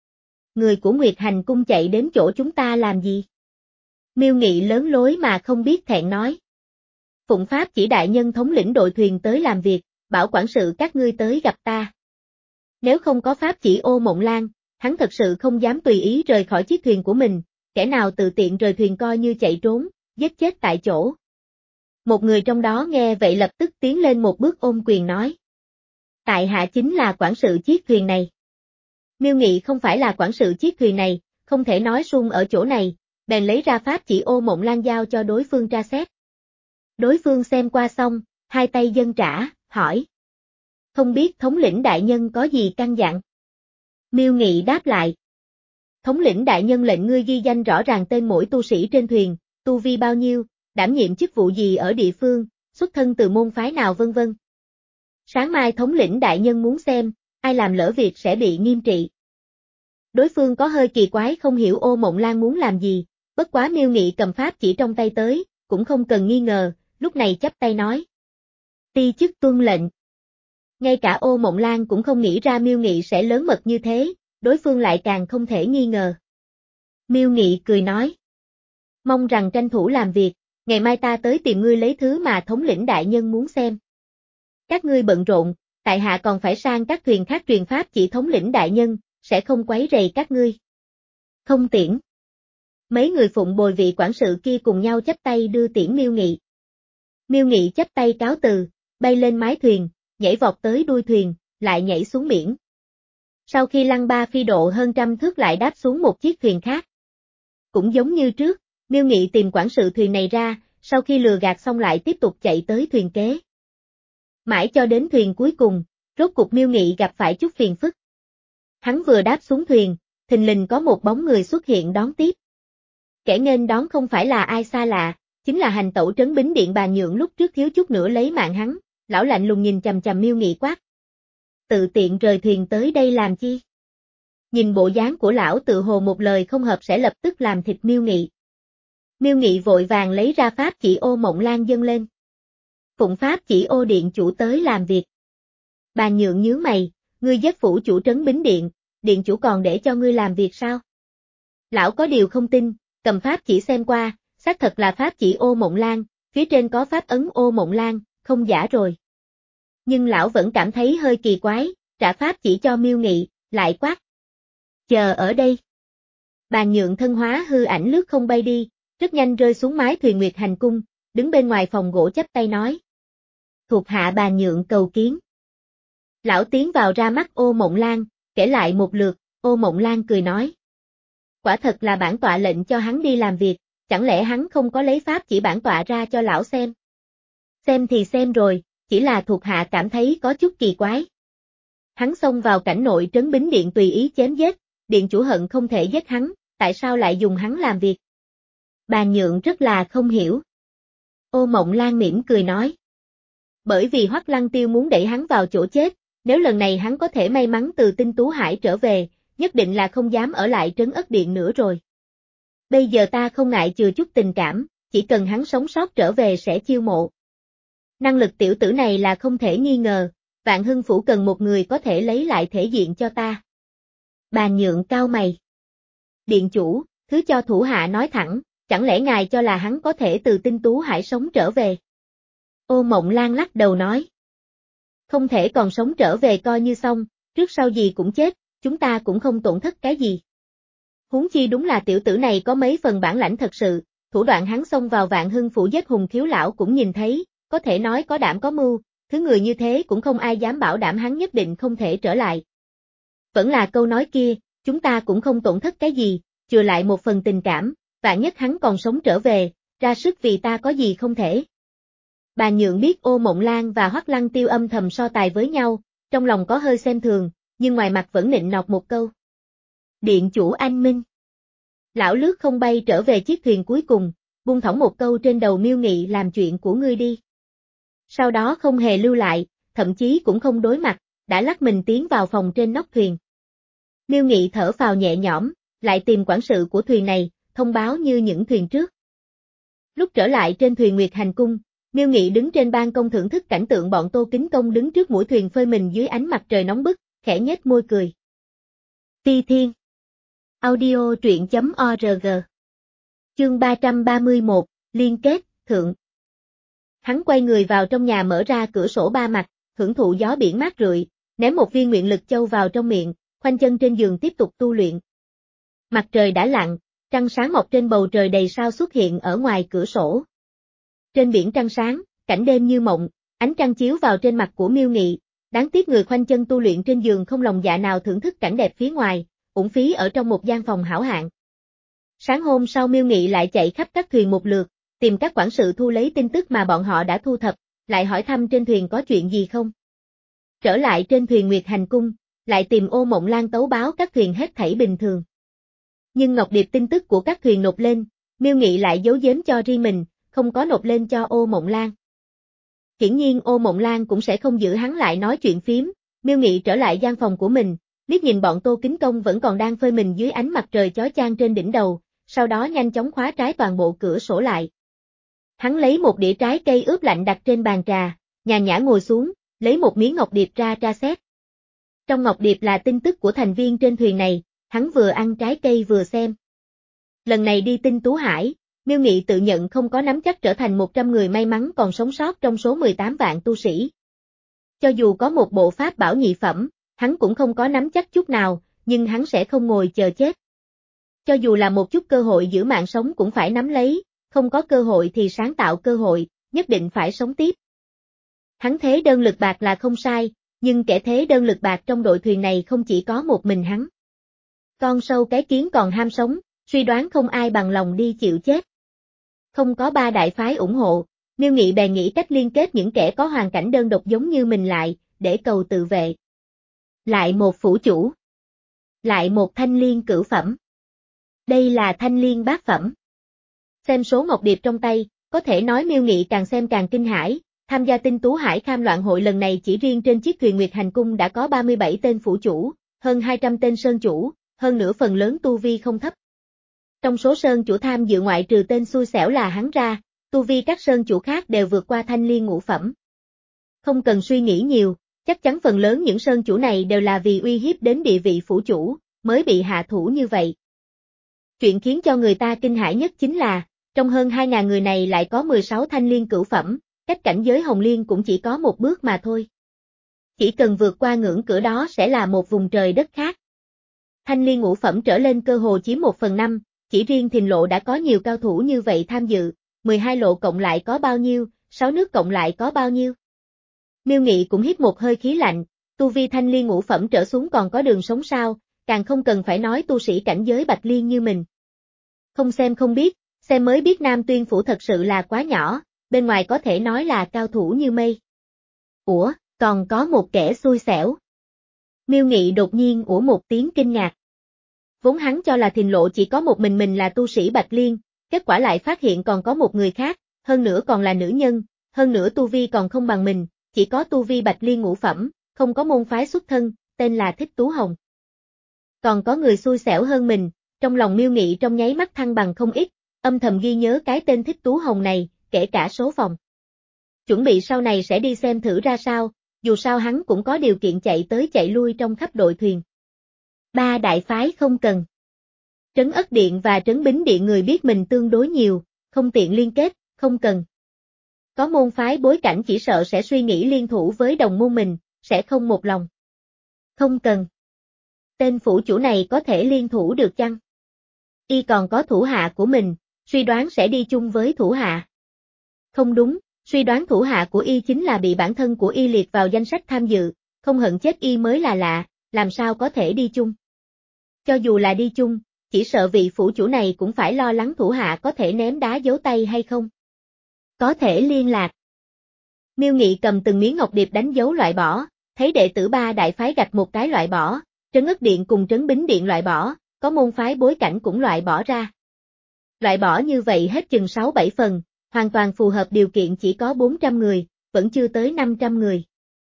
Người của Nguyệt Hành Cung chạy đến chỗ chúng ta làm gì? Miêu Nghị lớn lối mà không biết thẹn nói. Phụng pháp chỉ đại nhân thống lĩnh đội thuyền tới làm việc, bảo quản sự các ngươi tới gặp ta. Nếu không có pháp chỉ Ô Mộng Lan, hắn thật sự không dám tùy ý rời khỏi chiếc thuyền của mình, kẻ nào tự tiện rời thuyền coi như chạy trốn, giết chết tại chỗ. Một người trong đó nghe vậy lập tức tiến lên một bước ôm quyền nói. Tại hạ chính là quản sự chiếc thuyền này. Miêu Nghị không phải là quản sự chiếc thuyền này, không thể nói suông ở chỗ này, bèn lấy ra pháp chỉ Ô Mộng Lan giao cho đối phương tra xét. Đối phương xem qua xong, hai tay dâng trả, hỏi. Không biết thống lĩnh đại nhân có gì căn dặn? Miêu Nghị đáp lại. Thống lĩnh đại nhân lệnh ngươi ghi danh rõ ràng tên mỗi tu sĩ trên thuyền, tu vi bao nhiêu, đảm nhiệm chức vụ gì ở địa phương, xuất thân từ môn phái nào vân vân. Sáng mai thống lĩnh đại nhân muốn xem, ai làm lỡ việc sẽ bị nghiêm trị. Đối phương có hơi kỳ quái không hiểu Ô Mộng Lan muốn làm gì, bất quá Miêu Nghị cầm pháp chỉ trong tay tới, cũng không cần nghi ngờ, lúc này chắp tay nói. Ti chức tuân lệnh. Ngay cả Ô Mộng Lan cũng không nghĩ ra Miêu Nghị sẽ lớn mật như thế, đối phương lại càng không thể nghi ngờ. Miêu Nghị cười nói. Mong rằng tranh thủ làm việc, ngày mai ta tới tìm ngươi lấy thứ mà thống lĩnh đại nhân muốn xem. Các ngươi bận rộn, tại hạ còn phải sang các thuyền khác truyền pháp chỉ thống lĩnh đại nhân, sẽ không quấy rầy các ngươi. Không tiễn. Mấy người phụng bồi vị quản sự kia cùng nhau chắp tay đưa tiễn Miêu Nghị. Miêu Nghị chắp tay cáo từ, bay lên mái thuyền, nhảy vọt tới đuôi thuyền, lại nhảy xuống biển. Sau khi lăn ba phi độ hơn trăm thước lại đáp xuống một chiếc thuyền khác. Cũng giống như trước, Miêu Nghị tìm quản sự thuyền này ra, sau khi lừa gạt xong lại tiếp tục chạy tới thuyền kế. Mãi cho đến thuyền cuối cùng, rốt cục Miêu Nghị gặp phải chút phiền phức. Hắn vừa đáp xuống thuyền, thình lình có một bóng người xuất hiện đón tiếp. Kẻ nghênh đón không phải là ai xa lạ, chính là hành tẩu trấn Bính Điện Bà Nhượng lúc trước thiếu chút nữa lấy mạng hắn, lão lạnh lùng nhìn chằm chằm Miêu Nghị quát. Tự tiện rời thuyền tới đây làm chi? Nhìn bộ dáng của lão tự hồ một lời không hợp sẽ lập tức làm thịt Miêu Nghị. Miêu Nghị vội vàng lấy ra pháp chỉ Ô Mộng Lan dâng lên. Phụng pháp chỉ Ô điện chủ tới làm việc. Bà Nhượng nhướng mày, ngươi giết phủ chủ trấn Bính Điện, điện chủ còn để cho ngươi làm việc sao? Lão có điều không tin, cầm pháp chỉ xem qua, xác thật là pháp chỉ Ô Mộng Lan, phía trên có pháp ấn Ô Mộng Lan, không giả rồi. Nhưng lão vẫn cảm thấy hơi kỳ quái, trả pháp chỉ cho Miêu Nghị, lại quát. Chờ ở đây. Bà Nhượng thân hóa hư ảnh lướt không bay đi, rất nhanh rơi xuống mái thuyền Nguyệt Hành Cung, đứng bên ngoài phòng gỗ chắp tay nói. Thuộc hạ bà Nhượng cầu kiến. Lão tiến vào ra mắt Ô Mộng Lan, kể lại một lượt, Ô Mộng Lan cười nói. Quả thật là bản tọa lệnh cho hắn đi làm việc, chẳng lẽ hắn không có lấy pháp chỉ bản tọa ra cho lão xem. Xem thì xem rồi, chỉ là thuộc hạ cảm thấy có chút kỳ quái. Hắn xông vào cảnh nội trấn bính điện tùy ý chém giết, điện chủ hận không thể giết hắn, tại sao lại dùng hắn làm việc? Bàn Nhượng rất là không hiểu. Ô Mộng Lan mỉm cười nói. Bởi vì Hoắc Lăng Tiêu muốn đẩy hắn vào chỗ chết, nếu lần này hắn có thể may mắn từ Tinh Tú Hải trở về, nhất định là không dám ở lại trấn Ất Điện nữa rồi. Bây giờ ta không ngại chừa chút tình cảm, chỉ cần hắn sống sót trở về sẽ chiêu mộ. Năng lực tiểu tử này là không thể nghi ngờ, Vạn Hưng Phủ cần một người có thể lấy lại thể diện cho ta. Bàn Nhượng cao mày. Điện chủ, thứ cho thủ hạ nói thẳng, chẳng lẽ ngài cho là hắn có thể từ Tinh Tú Hải sống trở về? Ô Mộng Lan lắc đầu nói. Không thể còn sống trở về coi như xong, trước sau gì cũng chết, chúng ta cũng không tổn thất cái gì. Huống chi đúng là tiểu tử này có mấy phần bản lãnh thật sự, thủ đoạn hắn xông vào Vạn Hưng Phủ giết Hùng Khiếu Lão cũng nhìn thấy, có thể nói có đảm có mưu, thứ người như thế cũng không ai dám bảo đảm hắn nhất định không thể trở lại. Vẫn là câu nói kia, chúng ta cũng không tổn thất cái gì, chừa lại một phần tình cảm, vạn nhất hắn còn sống trở về, ra sức vì ta có gì không thể. Bàn Nhượng biết Ô Mộng Lan và Hoắc Lăng Tiêu âm thầm so tài với nhau, trong lòng có hơi xem thường, nhưng ngoài mặt vẫn nịnh nọt một câu. Điện chủ anh minh. Lão lướt không bay trở về chiếc thuyền cuối cùng, buông thõng một câu trên đầu Miêu Nghị làm chuyện của ngươi đi. Sau đó không hề lưu lại, thậm chí cũng không đối mặt, đã lắc mình tiến vào phòng trên nóc thuyền. Miêu Nghị thở phào nhẹ nhõm, lại tìm quản sự của thuyền này, thông báo như những thuyền trước. Lúc trở lại trên thuyền Nguyệt Hành Cung, Miêu Nghị đứng trên ban công thưởng thức cảnh tượng bọn Tô Kính Công đứng trước mũi thuyền phơi mình dưới ánh mặt trời nóng bức, khẽ nhếch môi cười. Phi Thiên Audio truyện chấm org Chương ba trăm ba mươi mốt, Liên kết, Thượng. Hắn quay người vào trong nhà mở ra cửa sổ ba mặt, hưởng thụ gió biển mát rượi, ném một viên nguyện lực châu vào trong miệng, khoanh chân trên giường tiếp tục tu luyện. Mặt trời đã lặn, trăng sáng mọc trên bầu trời đầy sao xuất hiện ở ngoài cửa sổ. Trên biển trăng sáng, cảnh đêm như mộng, ánh trăng chiếu vào trên mặt của Miêu Nghị, đáng tiếc người khoanh chân tu luyện trên giường không lòng dạ nào thưởng thức cảnh đẹp phía ngoài, uổng phí ở trong một gian phòng hảo hạng. Sáng hôm sau Miêu Nghị lại chạy khắp các thuyền một lượt, tìm các quản sự thu lấy tin tức mà bọn họ đã thu thập, lại hỏi thăm trên thuyền có chuyện gì không. Trở lại trên thuyền Nguyệt Hành Cung, lại tìm Ô Mộng Lan tấu báo các thuyền hết thảy bình thường. Nhưng Ngọc Điệp tin tức của các thuyền nộp lên, Miêu Nghị lại giấu giếm cho riêng mình, không có nộp lên cho Ô Mộng Lan. Hiển nhiên Ô Mộng Lan cũng sẽ không giữ hắn lại nói chuyện phím, Miêu Nghị trở lại gian phòng của mình, liếc nhìn bọn Tô Kính Công vẫn còn đang phơi mình dưới ánh mặt trời chói chang trên đỉnh đầu, sau đó nhanh chóng khóa trái toàn bộ cửa sổ lại. Hắn lấy một đĩa trái cây ướp lạnh đặt trên bàn trà, nhàn nhã ngồi xuống, lấy một miếng ngọc điệp ra tra xét. Trong ngọc điệp là tin tức của thành viên trên thuyền này, hắn vừa ăn trái cây vừa xem. Lần này đi Tinh Tú Hải, Miêu Nghị tự nhận không có nắm chắc trở thành một trăm người may mắn còn sống sót trong số mười tám vạn tu sĩ. Cho dù có một bộ pháp bảo nhị phẩm, hắn cũng không có nắm chắc chút nào, nhưng hắn sẽ không ngồi chờ chết. Cho dù là một chút cơ hội giữ mạng sống cũng phải nắm lấy, không có cơ hội thì sáng tạo cơ hội, nhất định phải sống tiếp. Hắn thế đơn lực bạc là không sai, nhưng kẻ thế đơn lực bạc trong đội thuyền này không chỉ có một mình hắn. Con sâu cái kiến còn ham sống, suy đoán không ai bằng lòng đi chịu chết. Không có ba đại phái ủng hộ, Miêu Nghị bèn nghĩ cách liên kết những kẻ có hoàn cảnh đơn độc giống như mình lại, để cầu tự vệ. Lại một phủ chủ. Lại một thanh liên cửu phẩm. Đây là thanh liên bát phẩm. Xem số ngọc điệp trong tay, có thể nói Miêu Nghị càng xem càng kinh hãi, tham gia Tinh Tú Hải Kham Loạn hội lần này chỉ riêng trên chiếc thuyền Nguyệt Hành Cung đã có ba mươi bảy tên phủ chủ, hơn hai trăm tên sơn chủ, hơn nữa phần lớn tu vi không thấp. Trong số sơn chủ tham dự ngoại trừ tên xui xẻo là hắn ra, tu vi các sơn chủ khác đều vượt qua thanh liên ngũ phẩm. Không cần suy nghĩ nhiều, chắc chắn phần lớn những sơn chủ này đều là vì uy hiếp đến địa vị phủ chủ, mới bị hạ thủ như vậy. Chuyện khiến cho người ta kinh hãi nhất chính là, trong hơn hai nghìn người này lại có mười sáu thanh liên cửu phẩm, cách cảnh giới hồng liên cũng chỉ có một bước mà thôi. Chỉ cần vượt qua ngưỡng cửa đó sẽ là một vùng trời đất khác. Thanh liên ngũ phẩm trở lên cơ hồ chiếm một phần năm, chỉ riêng Thìn lộ đã có nhiều cao thủ như vậy tham dự, mười hai lộ cộng lại có bao nhiêu, sáu nước cộng lại có bao nhiêu. Miêu Nghị cũng hít một hơi khí lạnh, tu vi thanh liên ngũ phẩm trở xuống còn có đường sống sao, càng không cần phải nói tu sĩ cảnh giới bạch liên như mình. Không xem không biết, xem mới biết Nam Tuyên Phủ thật sự là quá nhỏ, bên ngoài có thể nói là cao thủ như mây. Ủa, còn có một kẻ xui xẻo. Miêu Nghị đột nhiên ủa một tiếng kinh ngạc. Vốn hắn cho là Thìn Lộ chỉ có một mình mình là tu sĩ Bạch Liên, kết quả lại phát hiện còn có một người khác, hơn nữa còn là nữ nhân, hơn nữa tu vi còn không bằng mình, chỉ có tu vi Bạch Liên ngũ phẩm, không có môn phái xuất thân, tên là Thích Tú Hồng. Còn có người xui xẻo hơn mình, trong lòng Miêu Nghị trong nháy mắt thăng bằng không ít, âm thầm ghi nhớ cái tên Thích Tú Hồng này, kể cả số phòng. Chuẩn bị sau này sẽ đi xem thử ra sao, dù sao hắn cũng có điều kiện chạy tới chạy lui trong khắp đội thuyền. Ba đại phái không cần. Trấn Ất Điện và Trấn Bính Điện người biết mình tương đối nhiều, không tiện liên kết, không cần. Có môn phái bối cảnh chỉ sợ sẽ suy nghĩ liên thủ với đồng môn mình, sẽ không một lòng. Không cần. Tên phủ chủ này có thể liên thủ được chăng? Y còn có thủ hạ của mình, suy đoán sẽ đi chung với thủ hạ. Không đúng, suy đoán thủ hạ của Y chính là bị bản thân của Y liệt vào danh sách tham dự, không hận chết Y mới là lạ, làm sao có thể đi chung. Cho dù là đi chung, chỉ sợ vị phủ chủ này cũng phải lo lắng thủ hạ có thể ném đá giấu tay hay không. Có thể liên lạc. Miêu Nghị cầm từng miếng ngọc điệp đánh dấu loại bỏ, thấy đệ tử ba đại phái gạch một cái loại bỏ, Trấn Ất Điện cùng Trấn Bính Điện loại bỏ, có môn phái bối cảnh cũng loại bỏ ra. Loại bỏ như vậy hết chừng sáu bảy phần, hoàn toàn phù hợp điều kiện chỉ có bốn trăm người, vẫn chưa tới năm trăm người.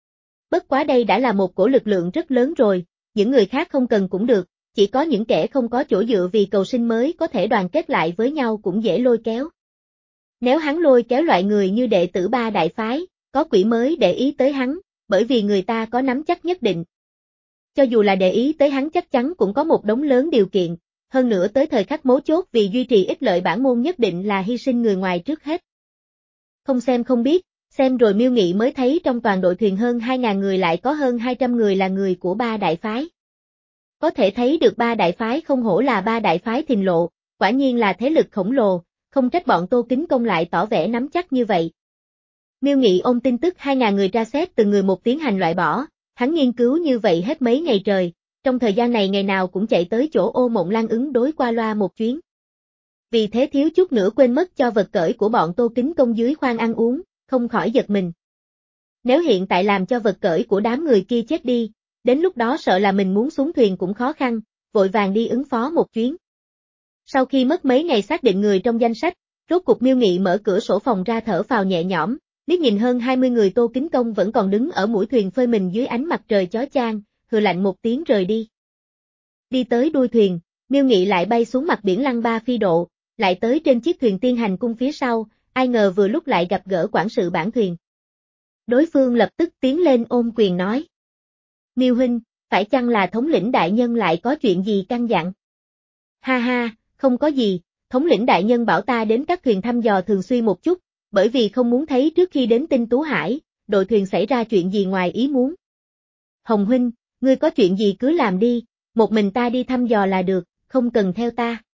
Bất quá đây đã là một cổ lực lượng rất lớn rồi, những người khác không cần cũng được, chỉ có những kẻ không có chỗ dựa vì cầu sinh mới có thể đoàn kết lại với nhau cũng dễ lôi kéo. Nếu hắn lôi kéo loại người như đệ tử ba đại phái, có quỷ mới để ý tới hắn, bởi vì người ta có nắm chắc nhất định. Cho dù là để ý tới hắn chắc chắn cũng có một đống lớn điều kiện, hơn nữa tới thời khắc mấu chốt vì duy trì ích lợi bản môn nhất định là hy sinh người ngoài trước hết. Không xem không biết, xem rồi Miêu Nghị mới thấy trong toàn đội thuyền hơn hai nghìn người lại có hơn hai trăm người là người của ba đại phái. Có thể thấy được ba đại phái không hổ là ba đại phái Thìn Lộ, quả nhiên là thế lực khổng lồ, không trách bọn Tô Kính Công lại tỏ vẻ nắm chắc như vậy. Miêu Nghị ôm tin tức hai nghìn người tra xét từng người một tiến hành loại bỏ, hắn nghiên cứu như vậy hết mấy ngày trời, trong thời gian này ngày nào cũng chạy tới chỗ Ô Mộng Lan ứng đối qua loa một chuyến. Vì thế thiếu chút nữa quên mất cho vật cởi của bọn Tô Kính Công dưới khoang ăn uống, không khỏi giật mình. Nếu hiện tại làm cho vật cởi của đám người kia chết đi, đến lúc đó sợ là mình muốn xuống thuyền cũng khó khăn, vội vàng đi ứng phó một chuyến. Sau khi mất mấy ngày xác định người trong danh sách, rốt cục Miêu Nghị mở cửa sổ phòng ra thở phào nhẹ nhõm, liếc nhìn hơn hai mươi người Tô Kính Công vẫn còn đứng ở mũi thuyền phơi mình dưới ánh mặt trời chói chang, hừ lạnh một tiếng rời đi. Đi tới đuôi thuyền, Miêu Nghị lại bay xuống mặt biển lăng ba phi độ, lại tới trên chiếc thuyền tiên hành cung phía sau, ai ngờ vừa lúc lại gặp gỡ quản sự bản thuyền. Đối phương lập tức tiến lên ôm quyền nói. Miêu huynh, phải chăng là thống lĩnh đại nhân lại có chuyện gì căn dặn? Ha ha, không có gì, thống lĩnh đại nhân bảo ta đến các thuyền thăm dò thường xuyên một chút, bởi vì không muốn thấy trước khi đến Tinh Tú Hải, đội thuyền xảy ra chuyện gì ngoài ý muốn. Hồng huynh, ngươi có chuyện gì cứ làm đi, một mình ta đi thăm dò là được, không cần theo ta.